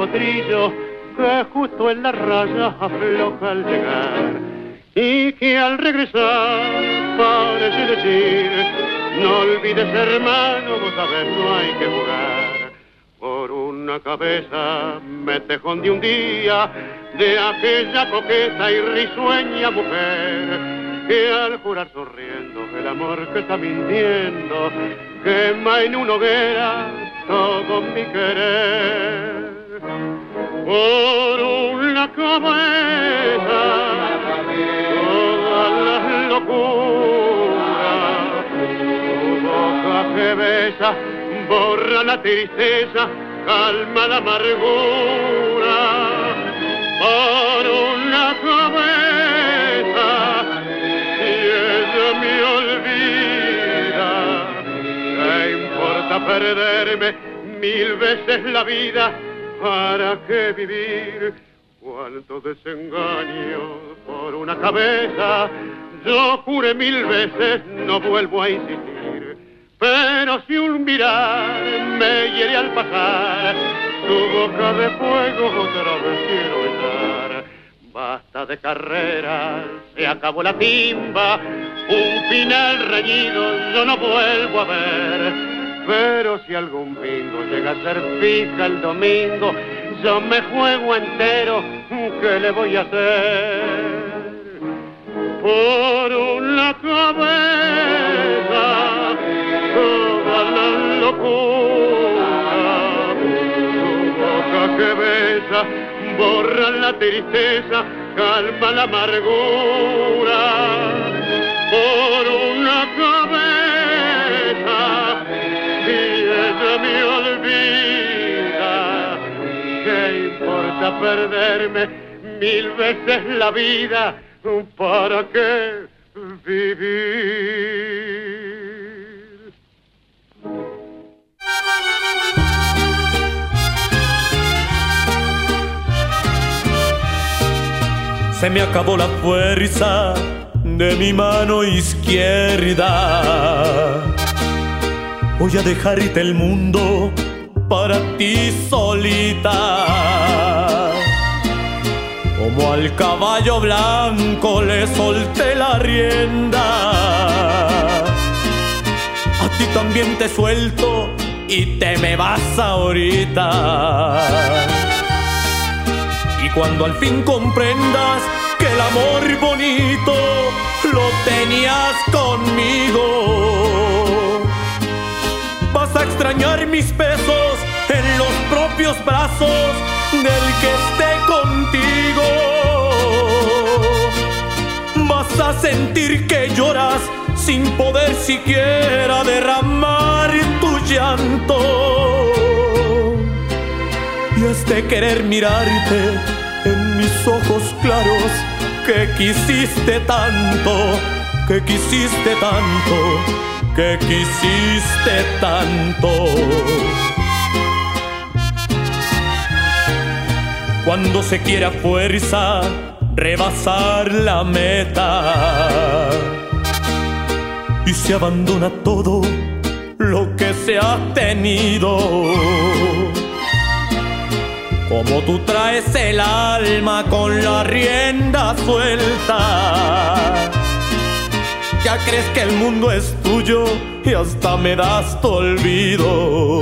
potrillo que justo en la raya afloja al llegar y que al regresar parece decir: no olvides, hermano, vos sabés, no hay que jugar. Por una cabeza me tejón de un día de aquella coqueta y risueña mujer que al jurar sonriendo el amor que está mintiendo quema en una hoguera todo mi querer. Por una cabeza todas las locuras, tu boca que besa borra la tristeza, calma la amargura. Por una cabeza y ella me olvida, ¿qué importa perderme mil veces la vida? ¿Para qué vivir? Cuánto desengaño por una cabeza. Yo juré mil veces, no vuelvo a insistir. Pero si un mirar me hiere al pasar, tu boca de fuego otra vez quiero besar. Basta de carreras, se acabó la timba, un final reñido yo no vuelvo a ver. Pero si algún bingo llega a ser fija el domingo, yo me juego entero, ¿qué le voy a hacer? Por una cabeza toda la locura, tu boca que besa borra la tristeza, calma la amargura. Por una cabeza y ella me olvida, ¿qué importa perderme mil veces la vida? ¿Para qué vivir? Se me acabó la fuerza de mi mano izquierda. Voy a dejarte el mundo para ti solita. Como al caballo blanco le solté la rienda, a ti también te suelto y te me vas ahorita. Y cuando al fin comprendas que el amor bonito lo tenías conmigo, vas a extrañar mis besos en los propios brazos del que esté contigo. Vas a sentir que lloras sin poder siquiera derramar tu llanto. Y has de querer mirarte en mis ojos claros que quisiste tanto, que quisiste tanto, que quisiste tanto. Cuando se quiere a fuerza rebasar la meta y se abandona todo lo que se ha tenido, como tú traes el alma con la rienda suelta, ya crees que el mundo es tuyo y hasta me das tu olvido.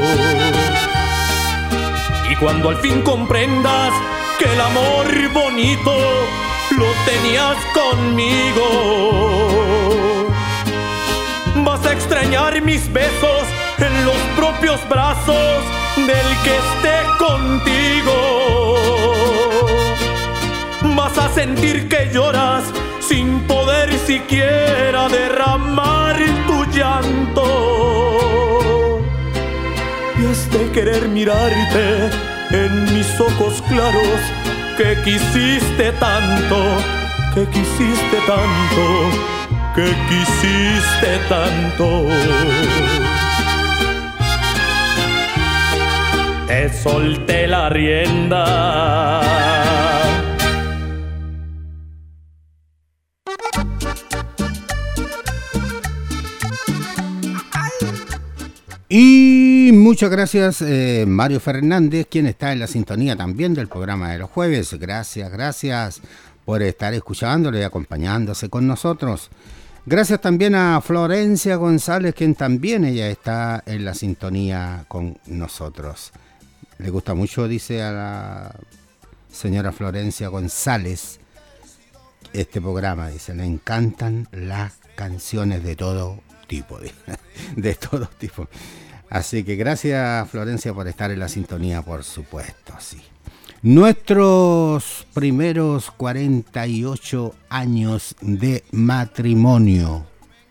Y cuando al fin comprendas que el amor bonito lo tenías conmigo, vas a extrañar mis besos en los propios brazos del que esté contigo. Vas a sentir que lloras sin poder siquiera derramar tu llanto. Y has de querer mirarte en mis ojos claros que quisiste tanto, que quisiste tanto, que quisiste tanto. Te solté la rienda. Y muchas gracias eh, Mario Fernández, quien está en la sintonía también del programa de los jueves. Gracias, gracias por estar escuchándolo y acompañándose con nosotros. Gracias también a Florencia González, quien también ella está en la sintonía con nosotros. Le gusta mucho, dice a la señora Florencia González, este programa, dice, le encantan las canciones de todo tipo, de, de todo tipo. Así que gracias, Florencia, por estar en la sintonía, por supuesto, sí. Nuestros primeros cuarenta y ocho años de matrimonio.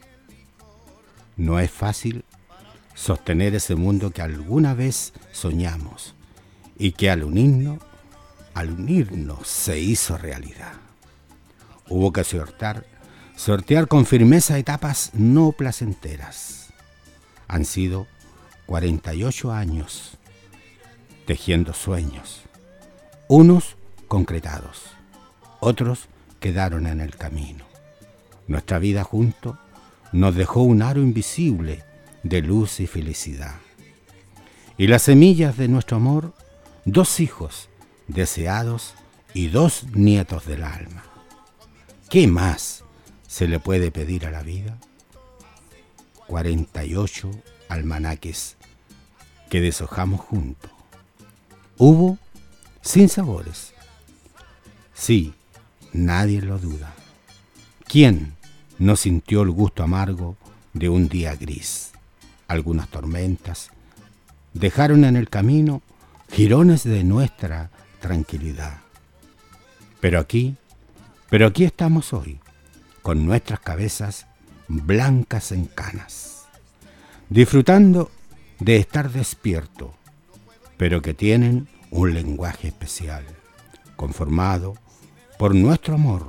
No es fácil sostener ese mundo que alguna vez soñamos y que al unirnos, al unirnos se hizo realidad. Hubo que sortear, sortear con firmeza etapas no placenteras. Han sido cuarenta y ocho años tejiendo sueños. Unos concretados, otros quedaron en el camino. Nuestra vida juntos nos dejó un aro invisible de luz y felicidad. Y las semillas de nuestro amor, dos hijos deseados y dos nietos del alma. ¿Qué más se le puede pedir a la vida? cuarenta y ocho almanaques que deshojamos juntos. Hubo sin sabores. Sí, nadie lo duda. ¿Quién no sintió el gusto amargo de un día gris? Algunas tormentas dejaron en el camino jirones de nuestra tranquilidad. Pero aquí, pero aquí estamos hoy, con nuestras cabezas blancas en canas, disfrutando de estar despierto, pero que tienen un lenguaje especial, conformado por nuestro amor,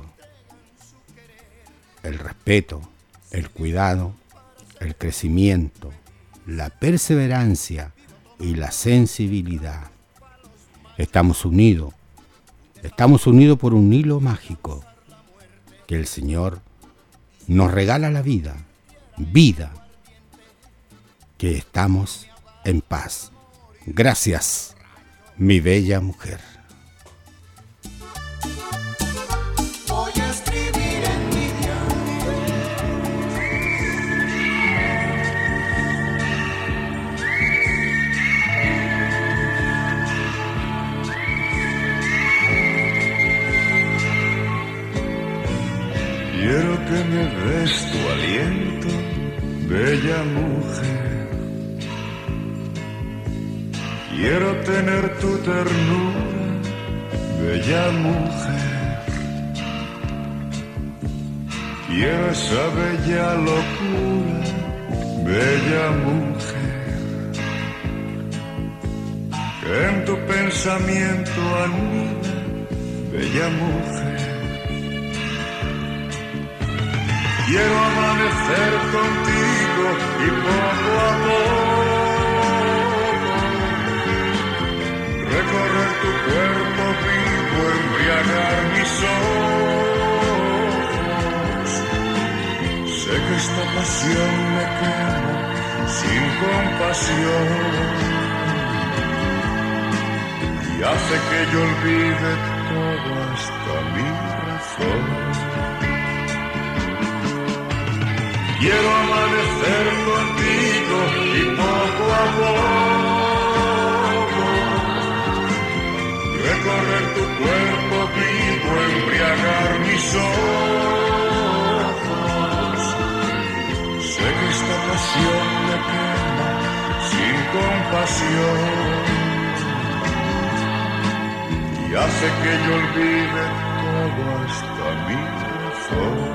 el respeto, el cuidado, el crecimiento, la perseverancia y la sensibilidad. Estamos unidos, estamos unidos por un hilo mágico, que el Señor nos regala la vida, vida, que estamos en paz. Gracias, mi bella mujer. Voy a escribir en mi Quiero que me des tu aliento, bella mujer. Quiero tener tu ternura, bella mujer. Quiero esa bella locura, bella mujer, que en tu pensamiento anida, bella mujer. Quiero amanecer contigo y poco a poco recorrer tu cuerpo vivo, embriagar mis ojos. Sé que esta pasión me quema sin compasión y hace que yo olvide todo hasta mi razón. Quiero amanecer contigo y poco a poco recorrer tu cuerpo vivo, embriagar mis ojos. Sé que esta pasión me quema sin compasión y hace que yo olvide todo hasta mi razón.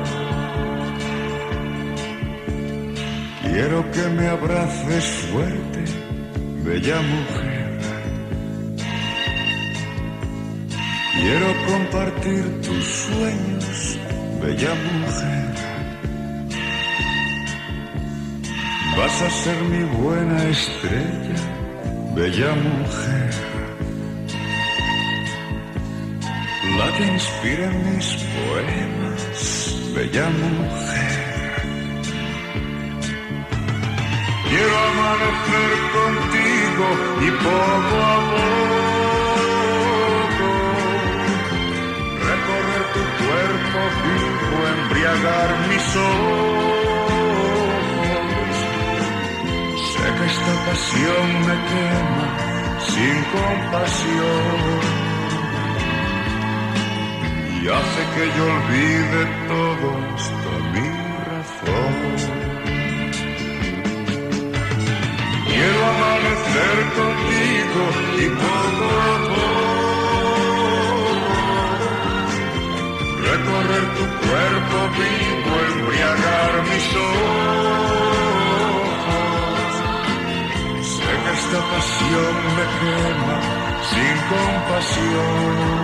Quiero que me abraces fuerte, bella mujer. Quiero compartir tus sueños, bella mujer. Vas a ser mi buena estrella, bella mujer. La que inspira mis poemas, bella mujer. Quiero amanecer contigo y poco a poco recorrer tu cuerpo vivo, embriagar mis ojos. Sé que esta pasión me quema sin compasión y hace que yo olvide todo hasta mi razón. Quiero amanecer contigo y poco a poco recorrer tu cuerpo vivo, embriagar mis ojos. Sé que esta pasión me quema sin compasión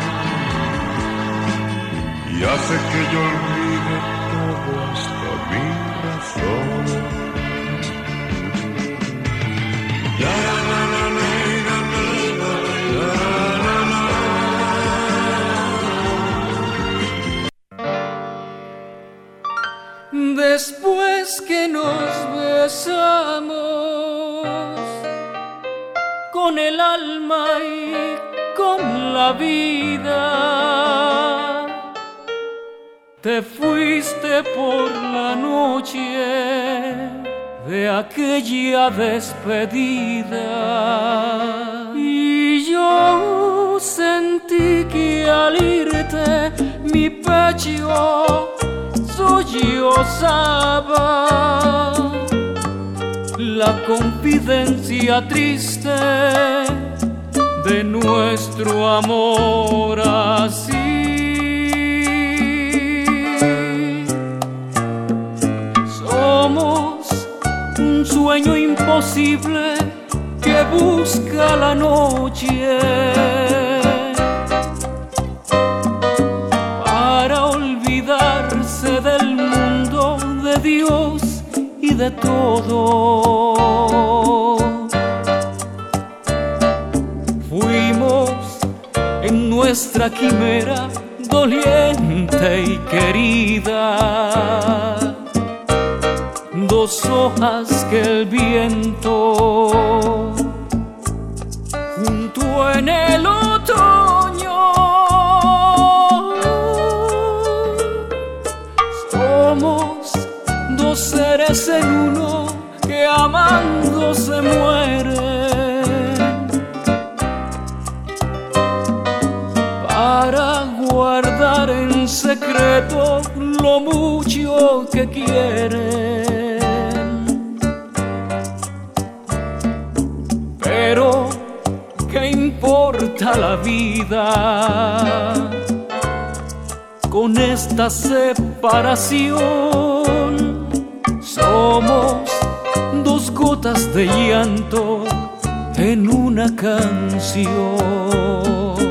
y hace que yo olvide todo hasta mi razón. Después que nos besamos con el alma y con la vida, te fuiste por la noche de aquella despedida y yo sentí que al irte mi pecho sollozaba la confidencia triste de nuestro amor así. Somos un sueño imposible que busca la noche para olvidarse del mundo, de Dios y de todo. Fuimos en nuestra quimera doliente y querida, dos hojas que el viento juntó en el otoño. Somos dos seres en uno que amando se mueren para guardar en secreto lo mucho que quieren. Pero ¿qué importa la vida con esta separación? Somos dos gotas de llanto en una canción.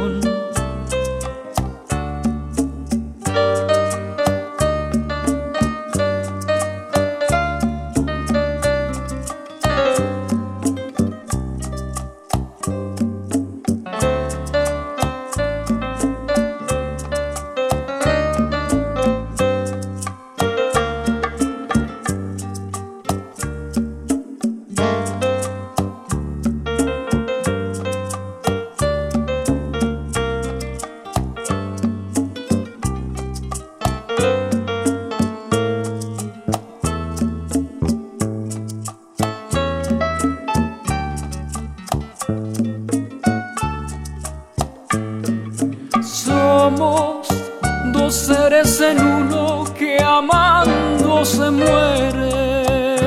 Somos dos seres en uno que amando se muere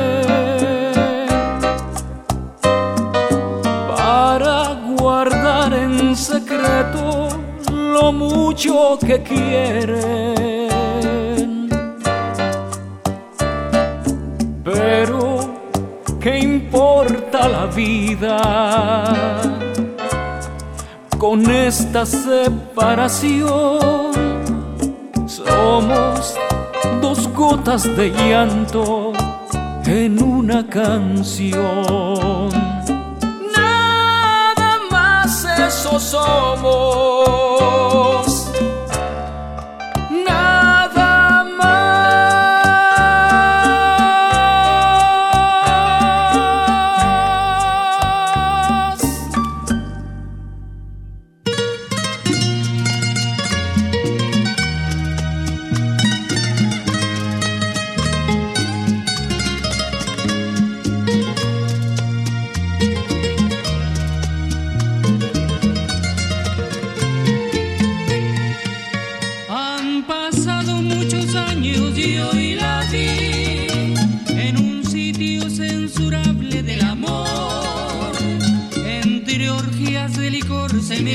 para guardar en secreto lo mucho que quieren. Pero ¿qué importa la vida con esta separación? Somos dos gotas de llanto en una canción. Nada más eso somos. Nada más.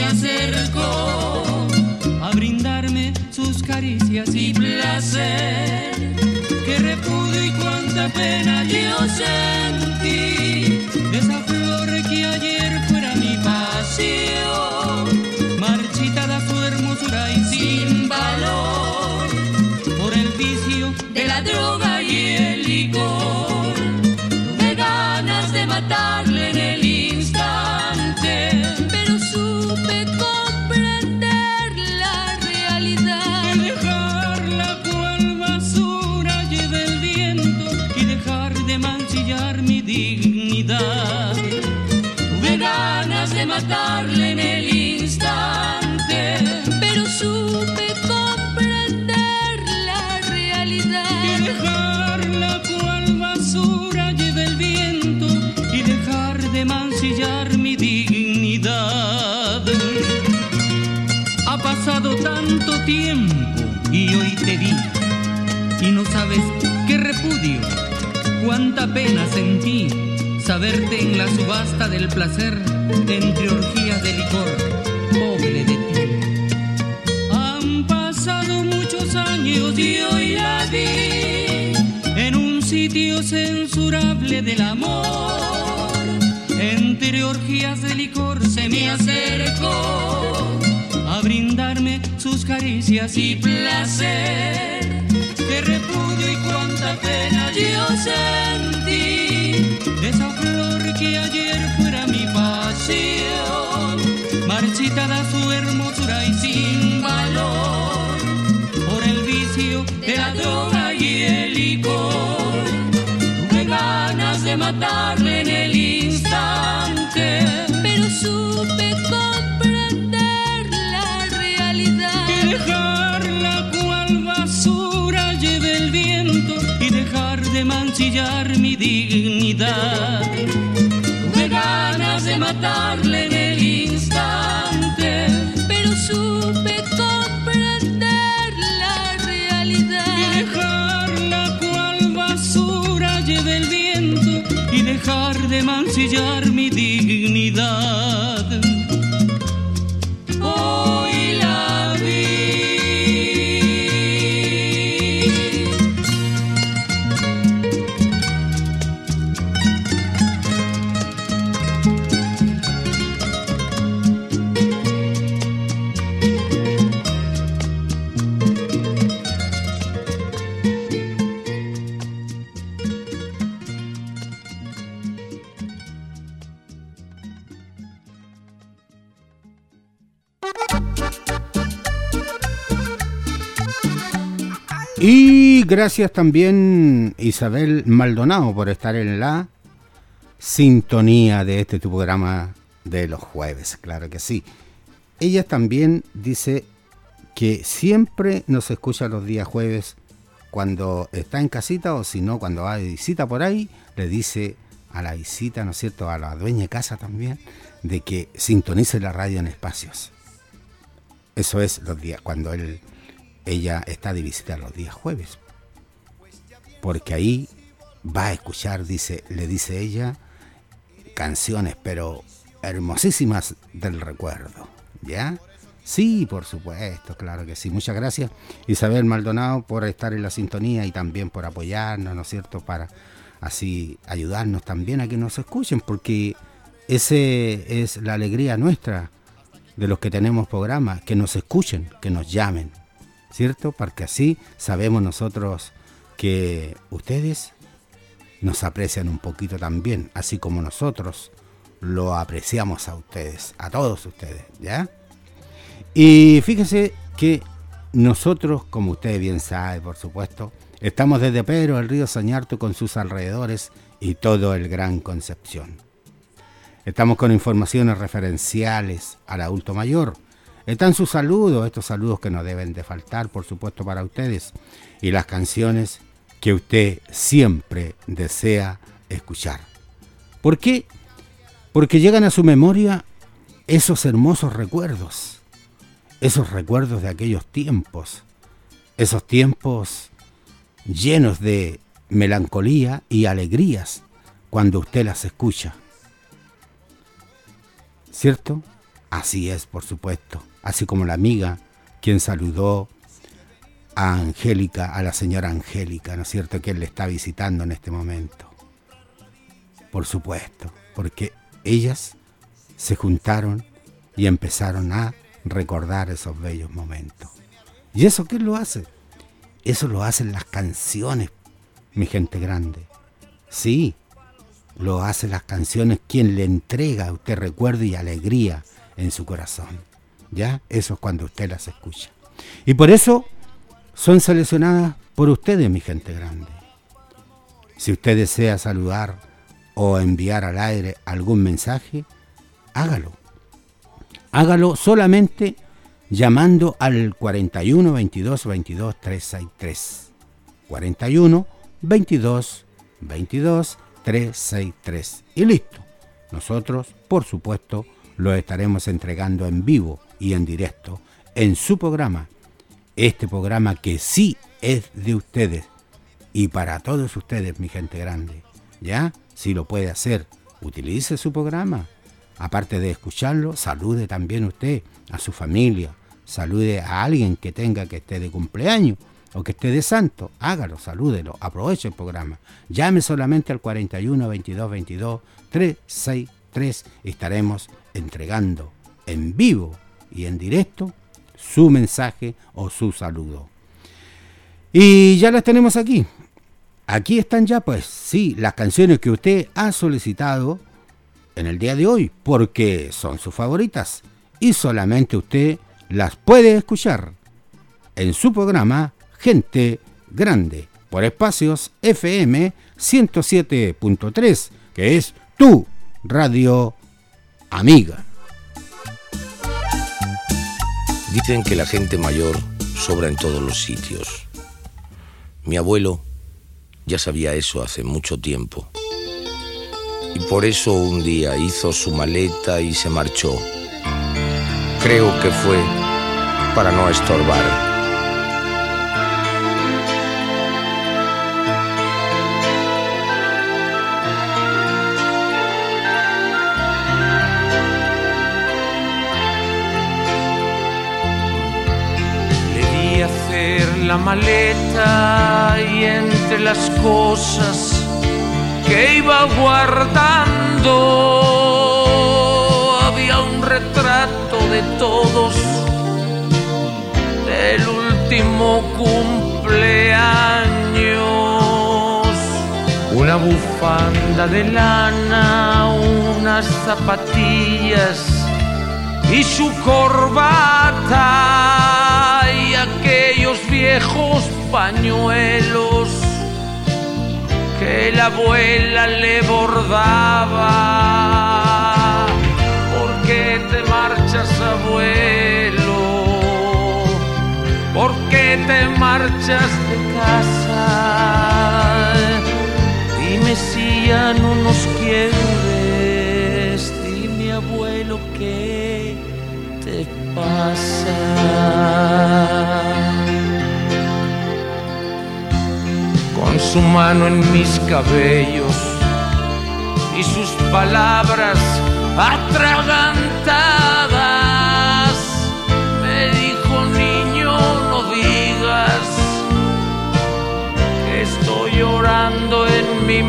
acercó a brindarme sus caricias y placer. Qué repudio y cuánta pena yo sentí de esa flor que ayer fuera mi pasión, marchitada su hermosura y sin valor por el vicio de la droga y el licor. Tuve ganas de matarle en el instante, pero supe comprender la realidad. Y dejarla cual basura lleve el viento y dejar de mancillar mi dignidad. Tuve ganas de matarle en el instante, pero supe comprender la realidad. Y dejarla cual basura lleve el viento y dejar de mancillar mi dignidad. Ha pasado tanto tiempo y hoy te vi, y no sabes qué repudio, cuánta pena sentí saberte en la subasta del placer entre orgías de licor, pobre de ti. Han pasado muchos años y hoy la vi en un sitio censurable del amor. Entre orgías de licor se me acercó a brindarme sus caricias y placer. Qué repudio y cuánta pena yo sentí de esa flor que ayer fuera mi pasión, marchitada su hermosura y sin valor por el vicio de la droga y el licor. Tuve ganas de matarle en el instante, pero supe comprender la realidad. Y dejarla cual basura lleve el viento y dejar de mancillar mi dignidad. Tuve ganas de matarle en el instante, pero supe comprender la realidad. Y dejarla cual basura lleve el viento y dejar de mancillar mi dignidad. Hoy la vi. Y gracias también Isabel Maldonado por estar en la sintonía de este tu programa de los jueves, claro que sí. Ella también dice que siempre nos escucha los días jueves cuando está en casita, o si no, cuando va de visita por ahí, le dice a la visita, ¿no es cierto?, a la dueña de casa también, de que sintonice la radio en espacios. Eso es los días, cuando él... ella está de visita los días jueves, porque ahí va a escuchar, dice, le dice ella, canciones, pero hermosísimas del recuerdo, ¿ya? Sí, por supuesto, claro que sí. Muchas gracias, Isabel Maldonado, por estar en la sintonía y también por apoyarnos, ¿no es cierto?, para así ayudarnos también a que nos escuchen, porque ese es la alegría nuestra, de los que tenemos programas, que nos escuchen, que nos llamen, ¿cierto? Porque así sabemos nosotros que ustedes nos aprecian un poquito también, así como nosotros lo apreciamos a ustedes, a todos ustedes, ¿ya? Y fíjense que nosotros, como ustedes bien saben, por supuesto, estamos desde Pedro el Río Sañarto con sus alrededores y todo el Gran Concepción. Estamos con informaciones referenciales al adulto mayor. Están sus saludos, estos saludos que no deben de faltar, por supuesto, para ustedes. Y las canciones que usted siempre desea escuchar. ¿Por qué? Porque llegan a su memoria esos hermosos recuerdos. Esos recuerdos de aquellos tiempos. Esos tiempos llenos de melancolía y alegrías cuando usted las escucha. ¿Cierto? Así es, por supuesto. Así como la amiga quien saludó a Angélica, a la señora Angélica, ¿no es cierto?, que él le está visitando en este momento. Por supuesto, porque ellas se juntaron y empezaron a recordar esos bellos momentos. ¿Y eso qué lo hace? Eso lo hacen las canciones, mi gente grande. Sí, lo hacen las canciones, quien le entrega a usted recuerdo y alegría en su corazón. ¿Ya? Eso es cuando usted las escucha. Y por eso son seleccionadas por ustedes, mi gente grande. Si usted desea saludar o enviar al aire algún mensaje, hágalo. Hágalo solamente llamando al cuarenta y uno, veintidós, veintidós, trescientos sesenta y tres. cuarenta y uno, veintidós, veintidós, trescientos sesenta y tres. Y listo. Nosotros, por supuesto, lo estaremos entregando en vivo y en directo en su programa. Este programa que sí es de ustedes y para todos ustedes, mi gente grande. ¿Ya? Si lo puede hacer, utilice su programa. Aparte de escucharlo, salude también usted a su familia. Salude a alguien que tenga que esté de cumpleaños o que esté de santo. Hágalo, salúdelo, aproveche el programa. Llame solamente al cuarenta y uno, veintidós, veintidós, trescientos sesenta y tres. Estaremos entregando en vivo y en directo su mensaje o su saludo. Y ya las tenemos aquí. Aquí están ya, pues, sí, las canciones que usted ha solicitado en el día de hoy, porque son sus favoritas y solamente usted las puede escuchar en su programa Gente Grande por Espacios F M ciento siete punto tres, que es tu radio amiga. Dicen que la gente mayor sobra en todos los sitios. Mi abuelo ya sabía eso hace mucho tiempo. Y por eso un día hizo su maleta y se marchó. Creo que fue para no estorbar. Debí hacer la maleta y entre las cosas que iba guardando había un retrato de todos del último cumpleaños, una bufanda de lana, unas zapatillas y su corbata y aquellos viejos pañuelos que la abuela le bordaba. ¿Por qué te marchas, abuelo? ¿Por qué te marchas de casa? Dime si ya no nos quieres. Dime, abuelo, ¿qué te pasa? Con su mano en mis cabellos y sus palabras atragantadas me dijo: niño, no digas que estoy llorando en mi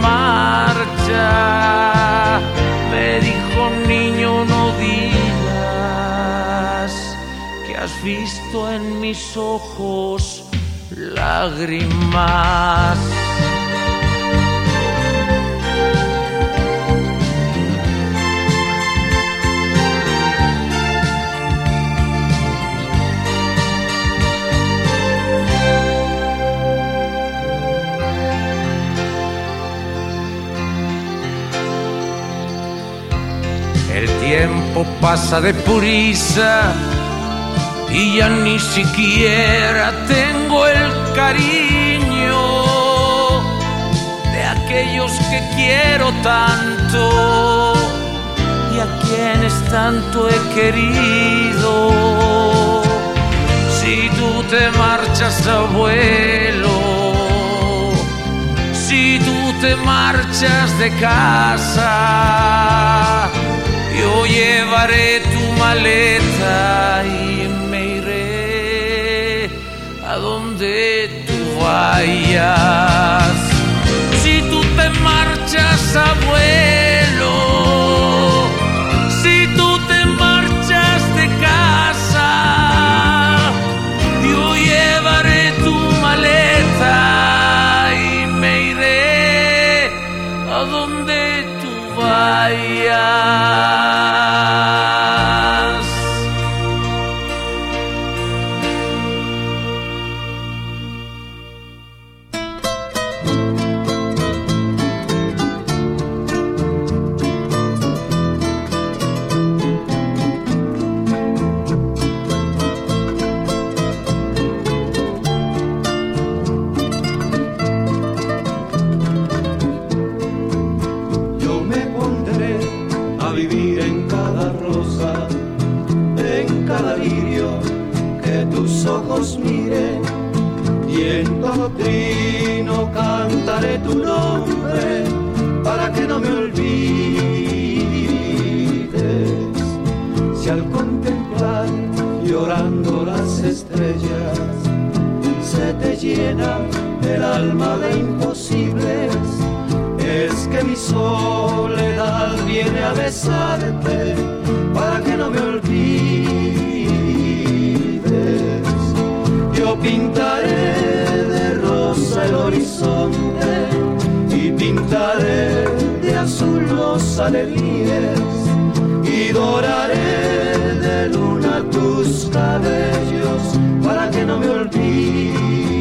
marcha. Me dijo: niño, no digas que has visto en mis ojos lágrimas. El tiempo pasa deprisa y ya ni siquiera tengo el cariño de aquellos que quiero tanto y a quienes tanto he querido. Si tú te marchas, abuelo, si tú te marchas de casa, yo llevaré tu maleta y me iré a donde tú vayas. Si tú te marchas, abuelo, si tú te marchas de casa, yo llevaré tu maleta y me iré a donde tú vayas. Ojos miren y en todo trino cantaré tu nombre para que no me olvides. Si al contemplar llorando las estrellas se te llena el alma de imposibles, es que mi soledad viene a besarte para que no me olvides. Yo pintaré de rosa el horizonte y pintaré de azul los alegríes y doraré de luna tus cabellos para que no me olvides.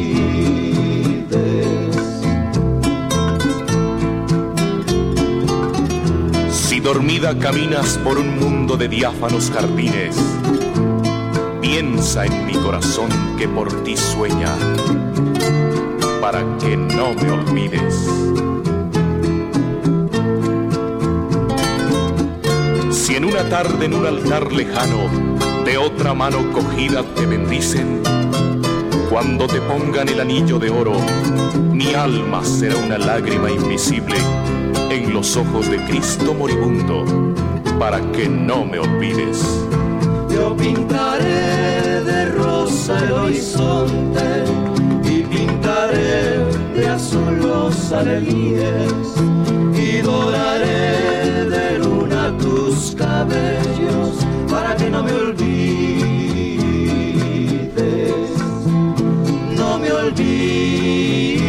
Si dormida caminas por un mundo de diáfanos jardines, piensa en mi corazón que por ti sueña, para que no me olvides. Si en una tarde en un altar lejano de otra mano cogida te bendicen, cuando te pongan el anillo de oro, mi alma será una lágrima invisible en los ojos de Cristo moribundo, para que no me olvides. Yo pintaré de rosa el horizonte y pintaré de azul los alelíes y doraré de luna tus cabellos para que no me olvides, no me olvides.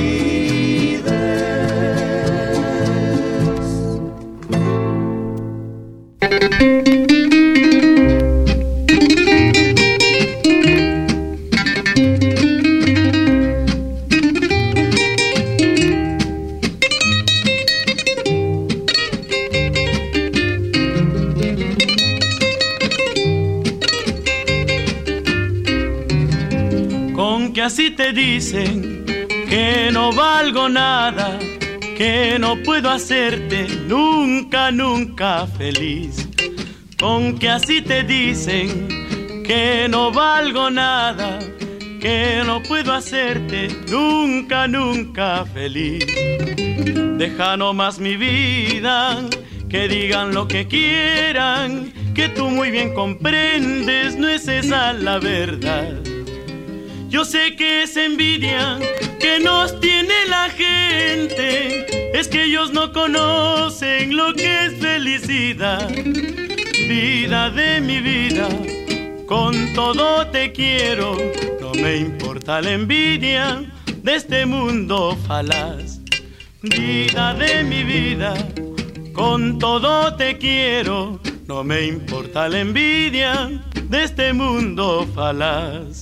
Así te dicen que no valgo nada, que no puedo hacerte nunca, nunca feliz. Con que así te dicen que no valgo nada, que no puedo hacerte nunca, nunca feliz. Deja nomás mi vida, que digan lo que quieran, que tú muy bien comprendes, no es esa la verdad. Yo sé que es envidia que nos tiene la gente, es que ellos no conocen lo que es felicidad. Vida de mi vida, con todo te quiero, no me importa la envidia de este mundo falaz. Vida de mi vida, con todo te quiero, no me importa la envidia de este mundo falaz.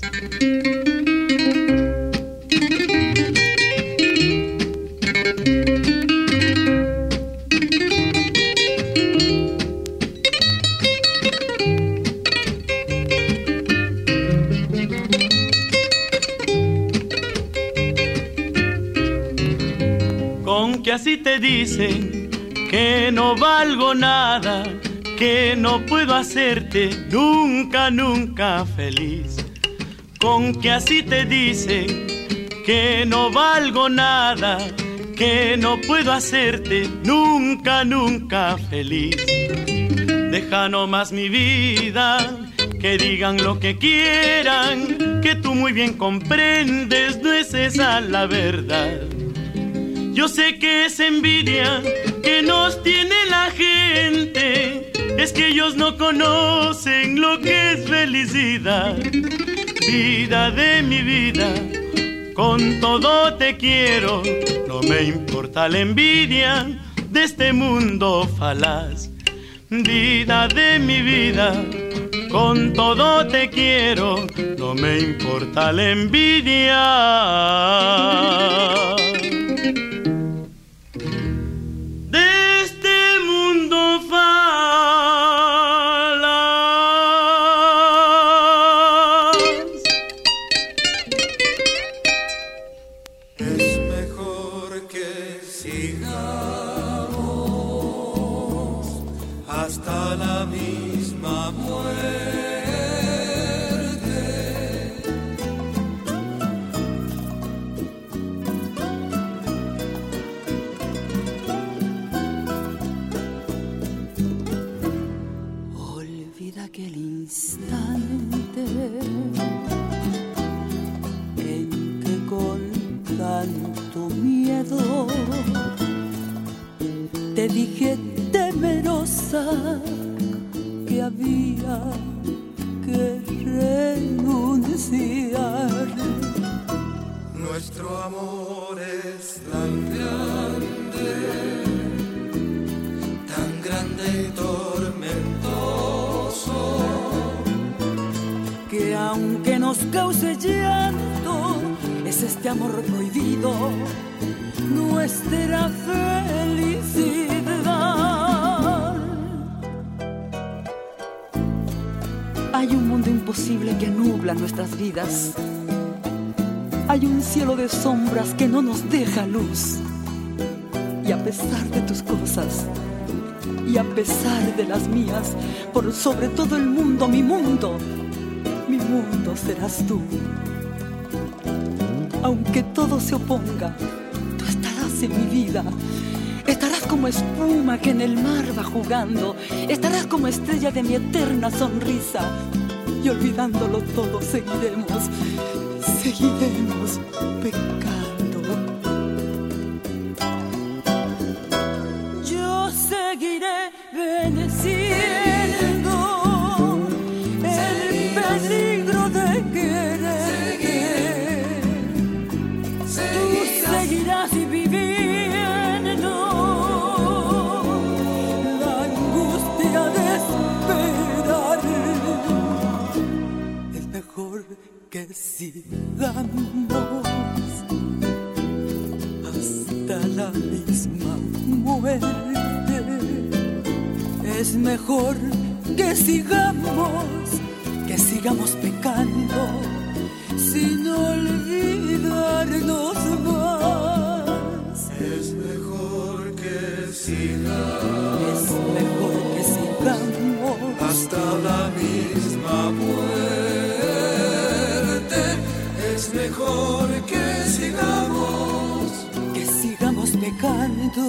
Con que así te dicen que no valgo nada, que no puedo hacerte nunca, nunca feliz. Con que así te dicen que no valgo nada, que no puedo hacerte nunca, nunca feliz. Deja nomás mi vida, que digan lo que quieran, que tú muy bien comprendes, no es esa la verdad. Yo sé que es envidia que nos tiene la gente, es que ellos no conocen lo que es felicidad. Vida de mi vida, con todo te quiero, no me importa la envidia de este mundo falaz. Vida de mi vida, con todo te quiero, no me importa la envidia de este mundo falaz. Es mejor que sigamos hasta la misma muerte. Olvida aquel instante en que con tanto miedo te dije temerosa que había que renunciar. Nuestro amor es tan grande, tan grande y tormentoso, que aunque nos cause llanto, es este amor prohibido nuestra felicidad. Hay un mundo imposible que nubla nuestras vidas. Hay un cielo de sombras que no nos deja luz. Y a pesar de tus cosas, y a pesar de las mías, por sobre todo el mundo, mi mundo, mi mundo serás tú. Aunque todo se oponga, tú estarás en mi vida. Estarás como espuma que en el mar va jugando. Estarás como estrella de mi eterna sonrisa. Y olvidándolo todo seguiremos, seguiremos pecando. Yo seguiré venciendo el peligro de querer. Tú seguirás viviendo la angustia de esperar. Es mejor que sigamos hasta la misma muerte. Es mejor que sigamos, que sigamos pecando sin olvidarnos más. Es mejor que sigamos, es mejor que sigamos hasta la misma muerte. Es mejor que sigamos, que sigamos pecando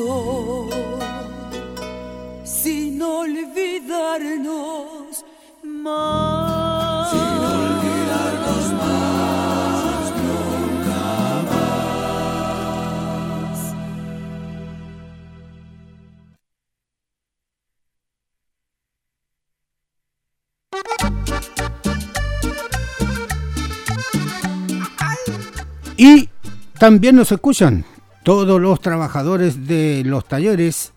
sin olvidarnos más. Sin olvidarnos más, nunca más. Y también nos escuchan todos los trabajadores de los talleres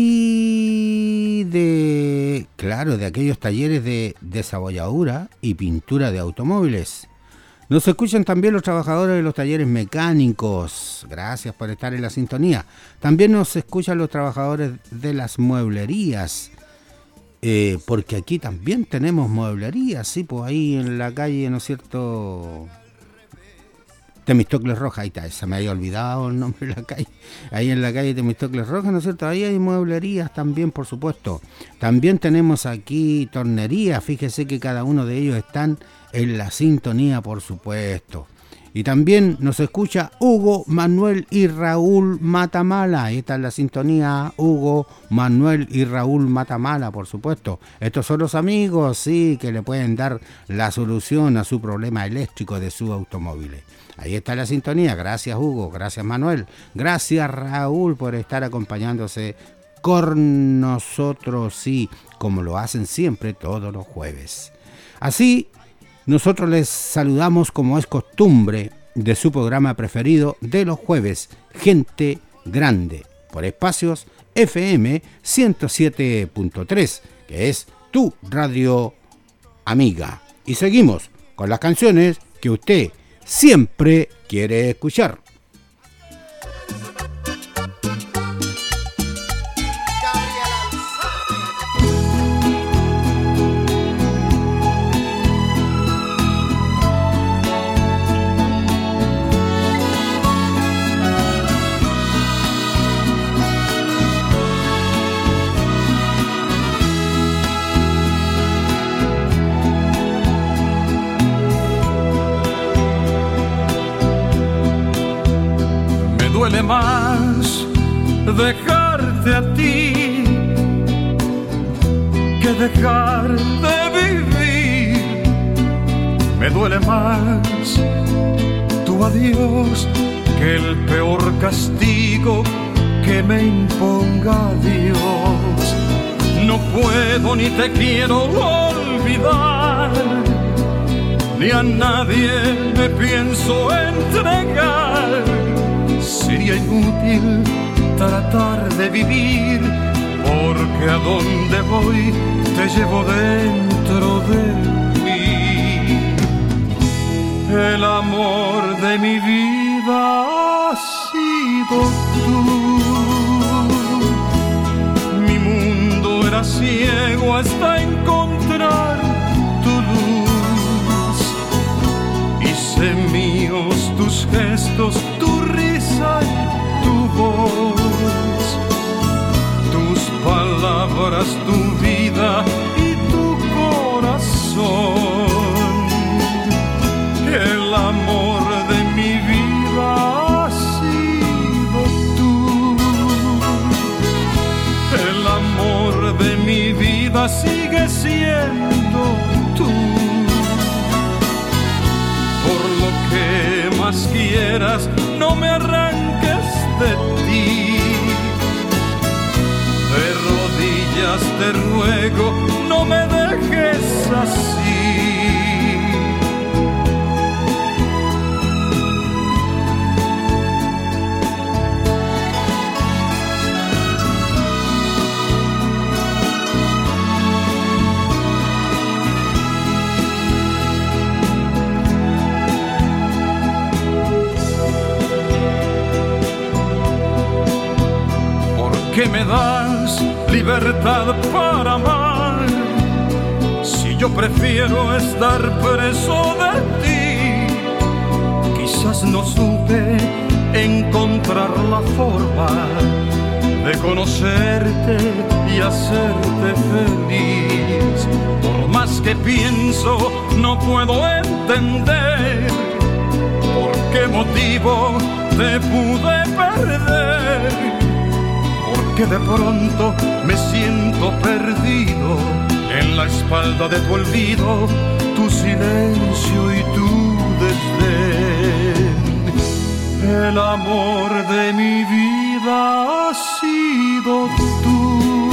y de, claro, de aquellos talleres de desabolladura y pintura de automóviles. Nos escuchan también los trabajadores de los talleres mecánicos. Gracias por estar en la sintonía. También nos escuchan los trabajadores de las mueblerías. Eh, porque aquí también tenemos mueblerías, sí, pues ahí en la calle, ¿no es cierto? Temistocles Roja, ahí está, se me había olvidado el nombre de la calle, ahí en la calle Temistocles Roja, ¿no es cierto? Ahí hay mueblerías también, por supuesto. También tenemos aquí tornerías, fíjese que cada uno de ellos están en la sintonía, por supuesto. Y también nos escucha Hugo, Manuel y Raúl Matamala. Esta es la sintonía, Hugo, Manuel y Raúl Matamala, por supuesto. Estos son los amigos, sí, que le pueden dar la solución a su problema eléctrico de su automóvil. Ahí está la sintonía. Gracias, Hugo. Gracias, Manuel. Gracias, Raúl, por estar acompañándose con nosotros, sí, como lo hacen siempre todos los jueves. Así, nosotros les saludamos como es costumbre de su programa preferido de los jueves, Gente Grande, por Espacios F M ciento siete punto tres, que es tu radio amiga. Y seguimos con las canciones que usted siempre quiere escuchar. Duele más dejarte a ti que dejar de vivir. Me duele más tu adiós que el peor castigo que me imponga Dios. No puedo ni te quiero olvidar, ni a nadie me pienso entregar. Sería inútil tratar de vivir, porque a donde voy te llevo dentro de mí. El amor de mi vida ha sido tú. Mi mundo era ciego hasta encontrar tu luz. Hice míos tus gestos, tu risa y tu voz, tus palabras, tu vida y tu corazón. El amor de mi vida ha sido tú. El amor de mi vida sigue siendo tú. Por lo que más quieras, no me arranques de ti. De rodillas te ruego, no me dejes así. Que me das libertad para amar, si yo prefiero estar preso de ti. Quizás no supe encontrar la forma de conocerte y hacerte feliz. Por más que pienso, no puedo entender por qué motivo te pude perder. Que de pronto me siento perdido en la espalda de tu olvido, tu silencio y tu desdén. El amor de mi vida ha sido tú.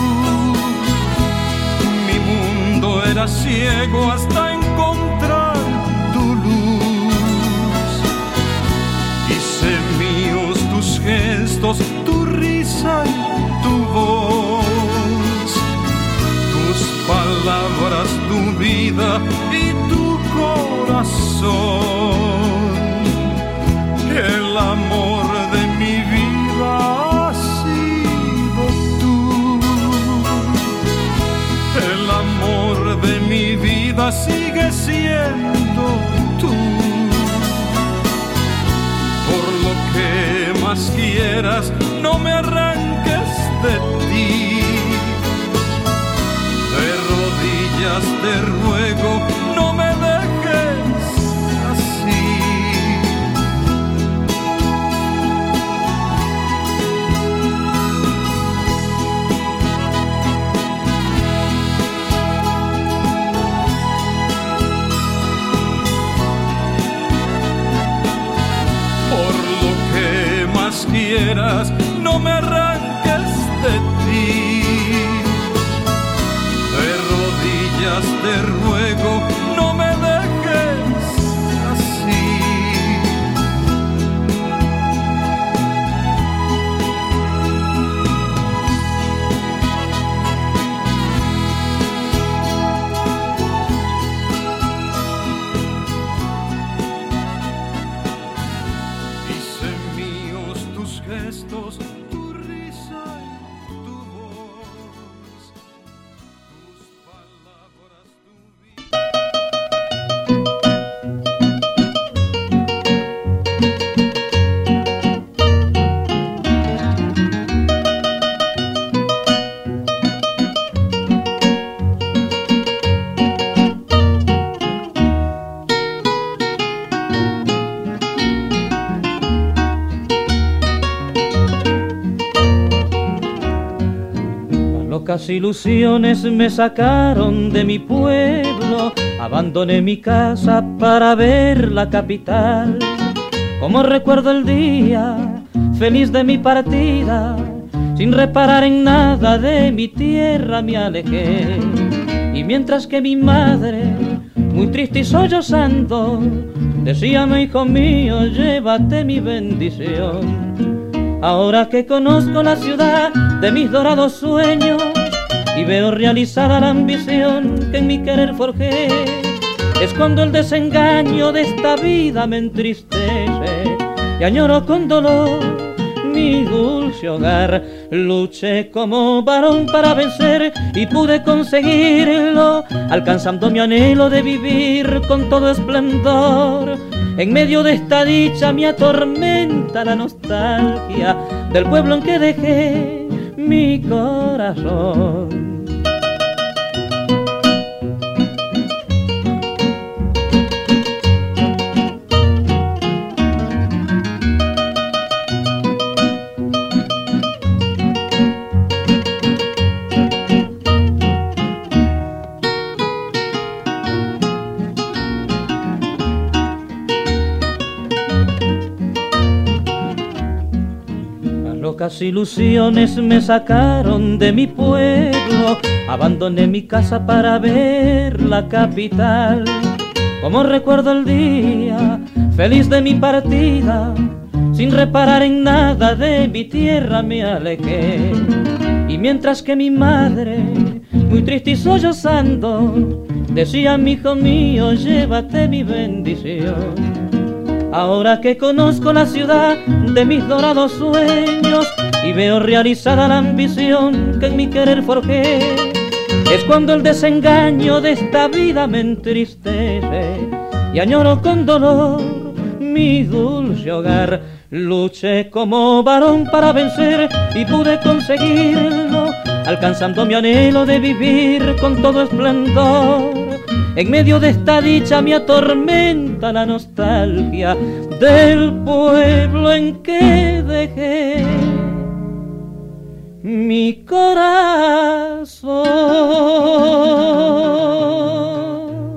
Mi mundo era ciego hasta encontrar tu luz. Hice míos tus gestos, tu risa y tu voz, tus palabras, tu vida y tu corazón. El amor de mi vida ha sido tú. El amor de mi vida sigue siendo tú. Por lo que más quieras, no me arranques de ti. De rodillas te ruego, no me dejes así. quieras, no me arranques de ti. De rodillas te ruego, no me dejes así. Tu risa y tu voz, tus palabras, tu Locas ilusiones me sacaron de mi pueblo, abandoné mi casa para ver la capital. Como recuerdo el día feliz de mi partida, sin reparar en nada de mi tierra me alejé. Y mientras que mi madre, muy triste y sollozando, decíame: hijo mío, llévate mi bendición. Ahora que conozco la ciudad de mis dorados sueños y veo realizada la ambición que en mi querer forjé, es cuando el desengaño de esta vida me entristece y añoro con dolor mi dulce hogar. Luché como varón para vencer y pude conseguirlo, alcanzando mi anhelo de vivir con todo esplendor. En medio de esta dicha me atormenta la nostalgia del pueblo en que dejé mi corazón. Locas ilusiones me sacaron de mi pueblo, abandoné mi casa para ver la capital. Como recuerdo el día feliz de mi partida, sin reparar en nada de mi tierra me alejé. Y mientras que mi madre, muy triste y sollozando, decía: mi hijo mío, llévate mi bendición. Ahora que conozco la ciudad de mis dorados sueños y veo realizada la ambición que en mi querer forjé, es cuando el desengaño de esta vida me entristece y añoro con dolor mi dulce hogar. Luché como varón para vencer y pude conseguirlo, alcanzando mi anhelo de vivir con todo esplendor. En medio de esta dicha me atormenta la nostalgia del pueblo en que dejé mi corazón.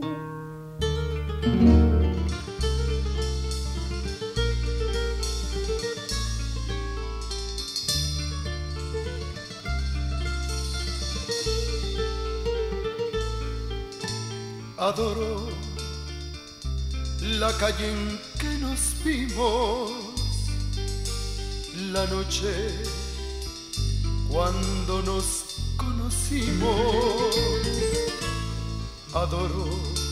Adoro la calle en que nos vimos, la noche cuando nos conocimos. Adoro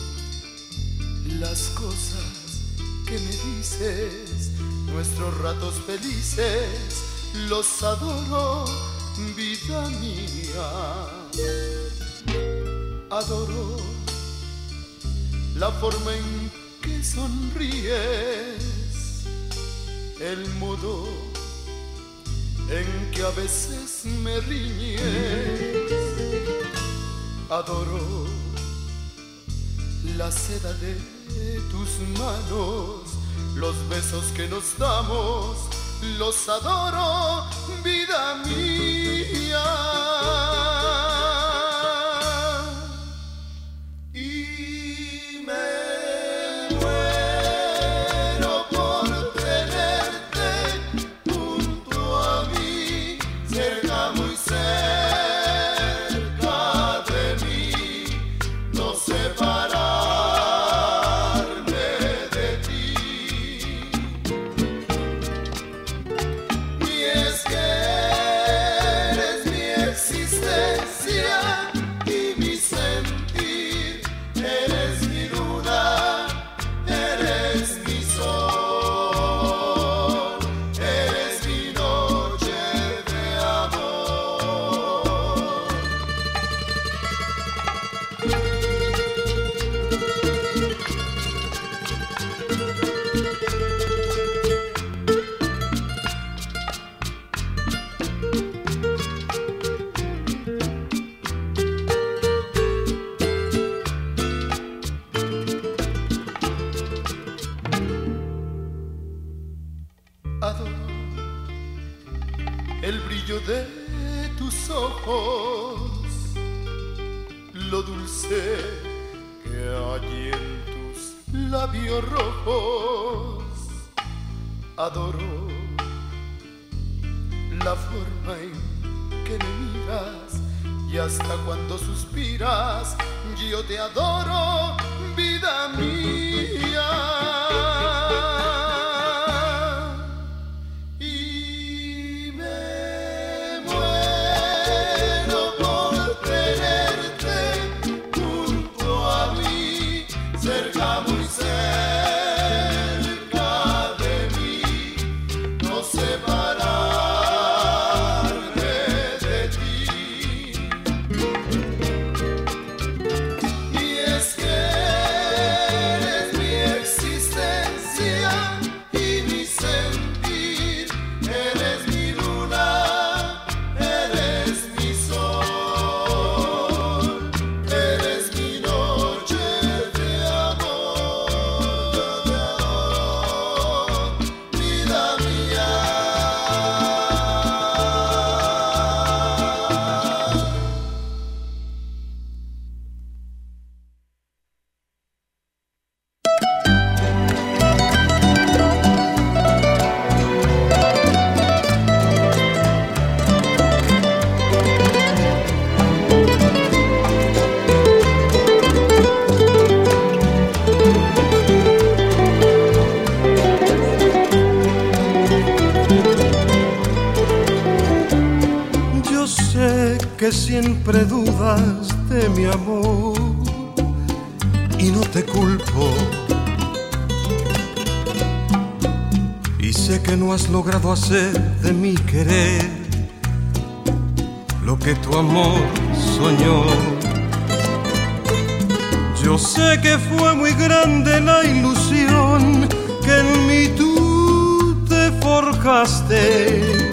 las cosas que me dices, nuestros ratos felices, los adoro, vida mía. Adoro la forma en que sonríes, el modo en que a veces me riñes. Adoro la seda de tus manos, los besos que nos damos, los adoro, vida mía. Muero por tenerte el brillo de tus ojos, lo dulce que hay en tus labios rojos. Adoro la forma en que me miras y hasta cuando suspiras, yo te adoro, vida mía. Y me muero por tenerte junto a mí, cerca, muy cerca de mí, no separarme de ti. Y es que eres mi existencia y mi sentir, eres mi luna, eres mi sol, eres mi noche de amor, de amor, vida mía. Yo sé que siempre dudas de mi amor y no te culpo. Y sé que no has logrado hacer de mi querer lo que tu amor soñó. Yo sé que fue muy grande la ilusión que en mí tú te forjaste,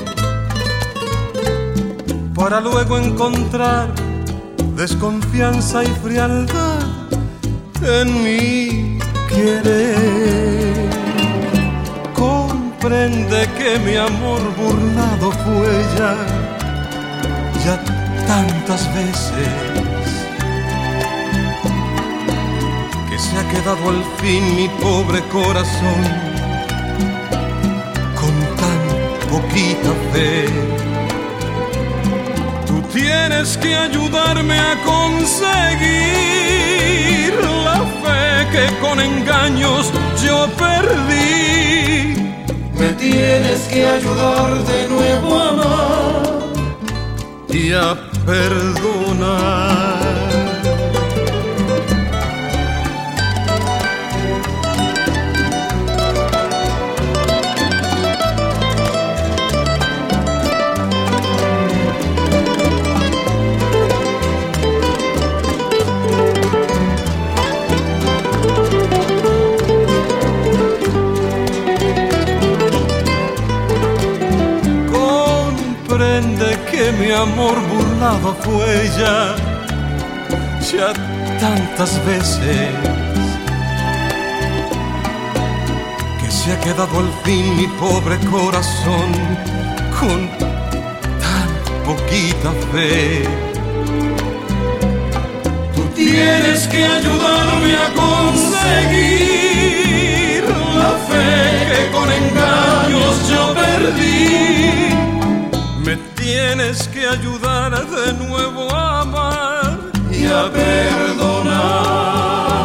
para luego encontrar desconfianza y frialdad en mi querer. Comprende que mi amor burlado fue ya, ya tantas veces, que se ha quedado al fin mi pobre corazón con tan poquita fe. Tienes que ayudarme a conseguir la fe que con engaños yo perdí. Me tienes que ayudar de nuevo a amar y a perdonar. Que mi amor burlado fue ya, ya tantas veces, que se ha quedado al fin mi pobre corazón con tan poquita fe. Tú tienes que ayudarme a conseguir la fe que con engaños yo perdí. Me tienes que ayudar de nuevo a amar y a perdonar.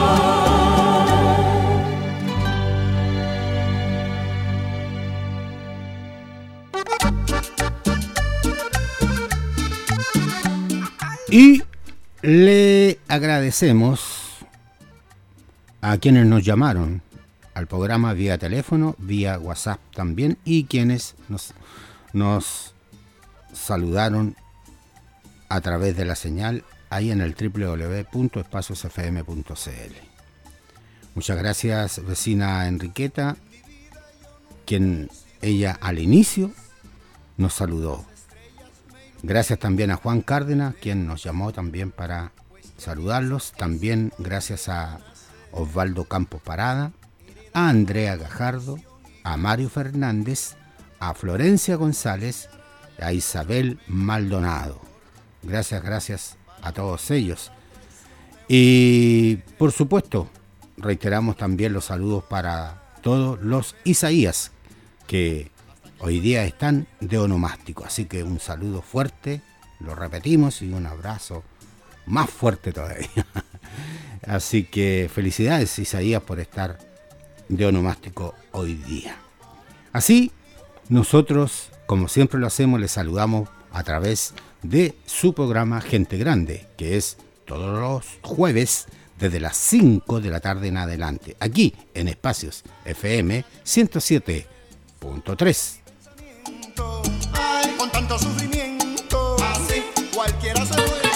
Y le agradecemos a quienes nos llamaron al programa vía teléfono, vía WhatsApp también, y quienes nos, nos saludaron a través de la señal ahí en el doble u doble u doble u punto espacios f m punto c l. Muchas gracias, vecina Enriqueta, quien ella al inicio nos saludó. Gracias también a Juan Cárdenas, quien nos llamó también para saludarlos. También gracias a Osvaldo Campos Parada, a Andrea Gajardo, a Mario Fernández, a Florencia González a Isabel Maldonado. Gracias, gracias a todos ellos. Y por supuesto, reiteramos también los saludos para todos los Isaías que hoy día están de onomástico. Así que un saludo fuerte, lo repetimos, y un abrazo más fuerte todavía. Así que felicidades, Isaías, por estar de onomástico hoy día. Así, nosotros, como siempre lo hacemos, les saludamos a través de su programa Gente Grande, que es todos los jueves desde las cinco de la tarde en adelante, aquí en Espacios F M ciento siete punto tres. Ay, con tanto sufrimiento, así cualquiera se muere.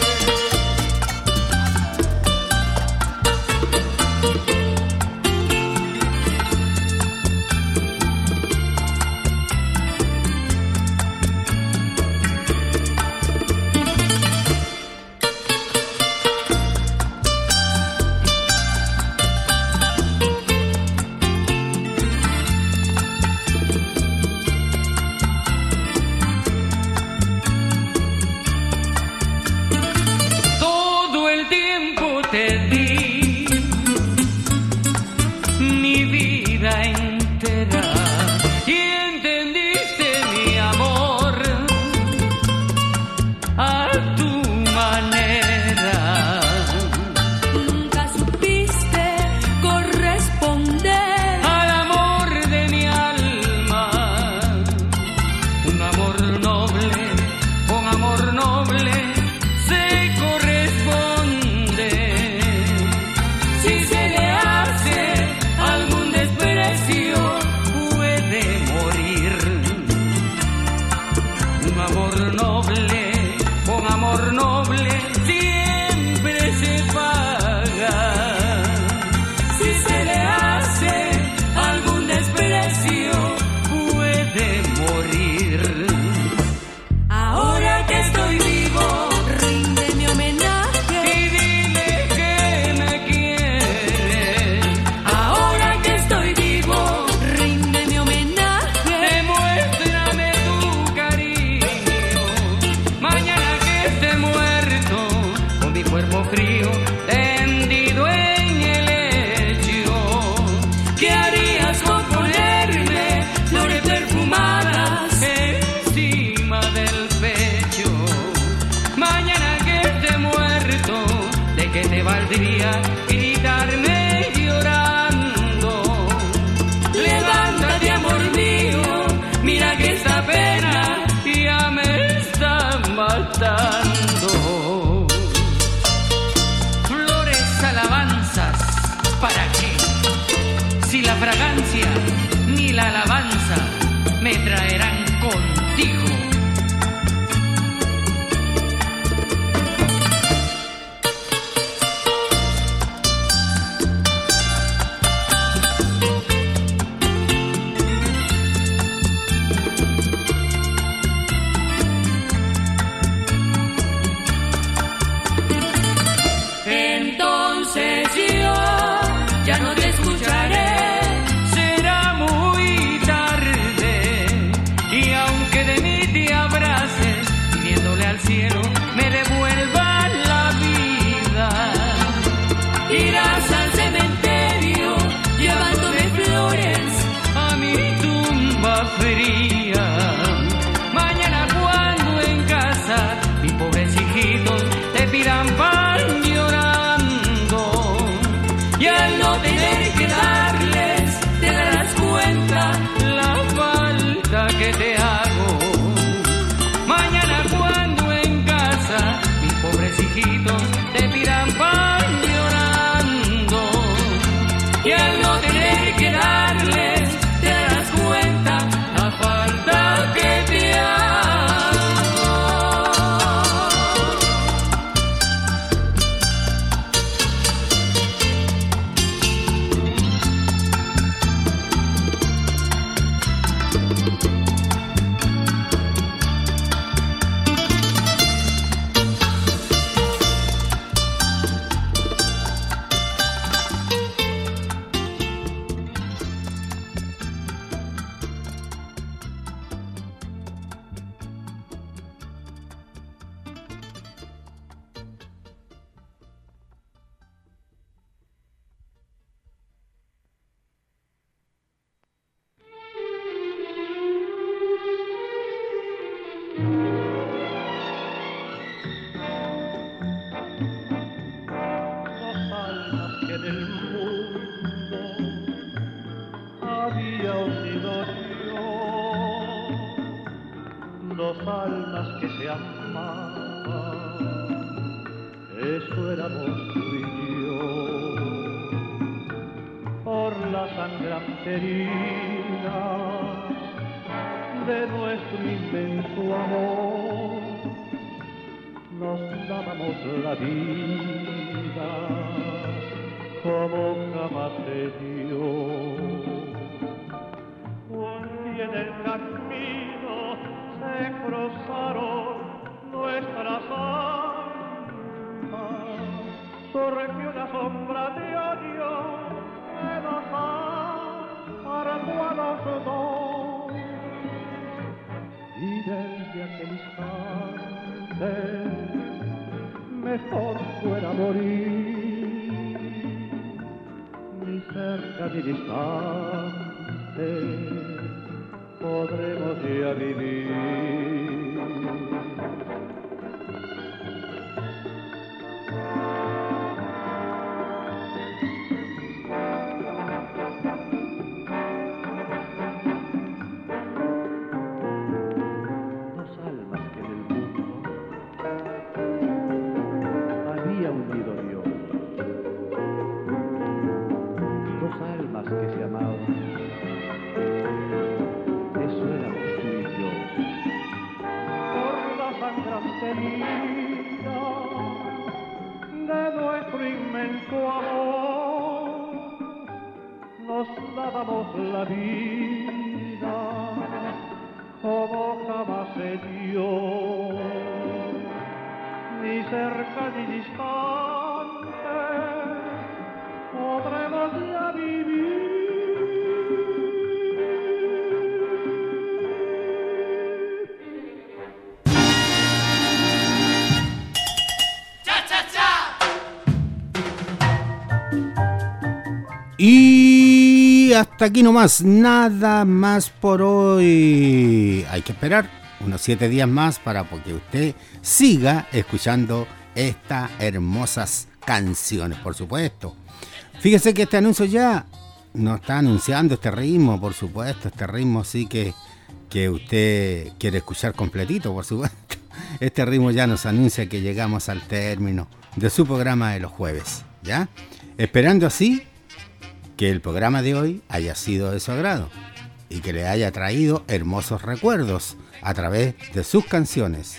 Gritarme llorando, levántate amor mío, mira que esta pena ya me está matando. Flores, alabanzas, ¿para qué? Si la fragancia ni la alabanza me traerán contigo. había unido yo dos almas que se amaban, eso éramos tú y yo, por la sangrante herida de nuestro inmenso amor, nos dábamos la vida como jamás se dio. Un día en el camino se cruzaron nuestras almas, surgió una sombra de odio que nos apartó a los dos, y desde aquel instante mejor fuera morir, ni cerca ni distante podremos ya vivir. Dos almas que en el mundo había unido Dios, dos almas que se amaban, eso éramos tú y yo, por la sangrante herida de nuestro inmenso amor, nos dábamos la vida como jamás se dio, ni cerca ni distante podremos ya vivir. Y hasta aquí nomás, nada más por hoy. Hay que esperar unos siete días más para que usted siga escuchando estas hermosas canciones, por supuesto. Fíjese que este anuncio ya nos está anunciando este ritmo, por supuesto, este ritmo sí que, que usted quiere escuchar completito, por supuesto. Este ritmo ya nos anuncia que llegamos al término de su programa de los jueves, ¿ya? Esperando así que el programa de hoy haya sido de su agrado y que le haya traído hermosos recuerdos a través de sus canciones.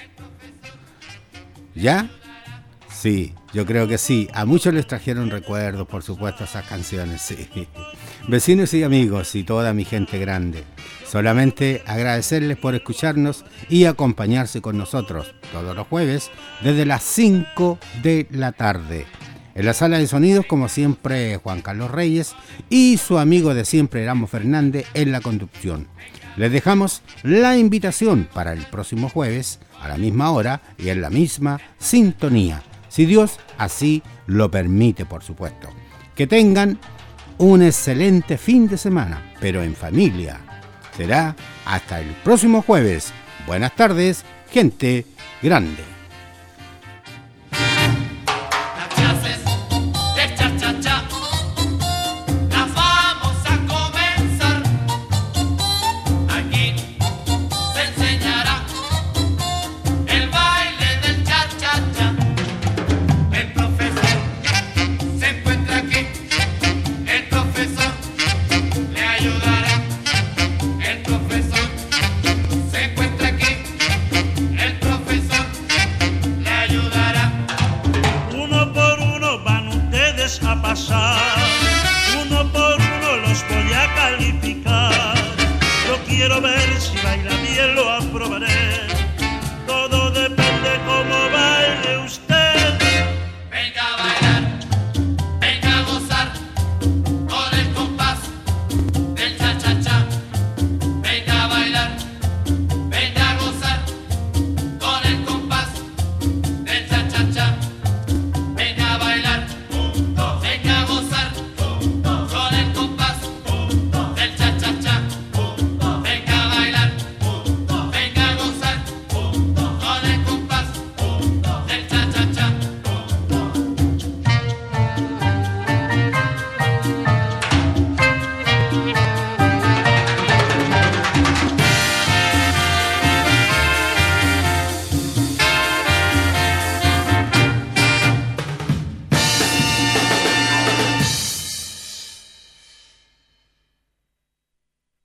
¿Ya? Sí, yo creo que sí. A muchos les trajeron recuerdos, por supuesto, esas canciones, sí. Vecinos y amigos y toda mi gente grande, solamente agradecerles por escucharnos y acompañarse con nosotros todos los jueves desde las cinco de la tarde. En la sala de sonidos, como siempre, Juan Carlos Reyes y su amigo de siempre, Erasmo Fernández, en la conducción. Les dejamos la invitación para el próximo jueves, a la misma hora y en la misma sintonía, si Dios así lo permite, por supuesto. Que tengan un excelente fin de semana, pero en familia. Será hasta el próximo jueves. Buenas tardes, gente grande.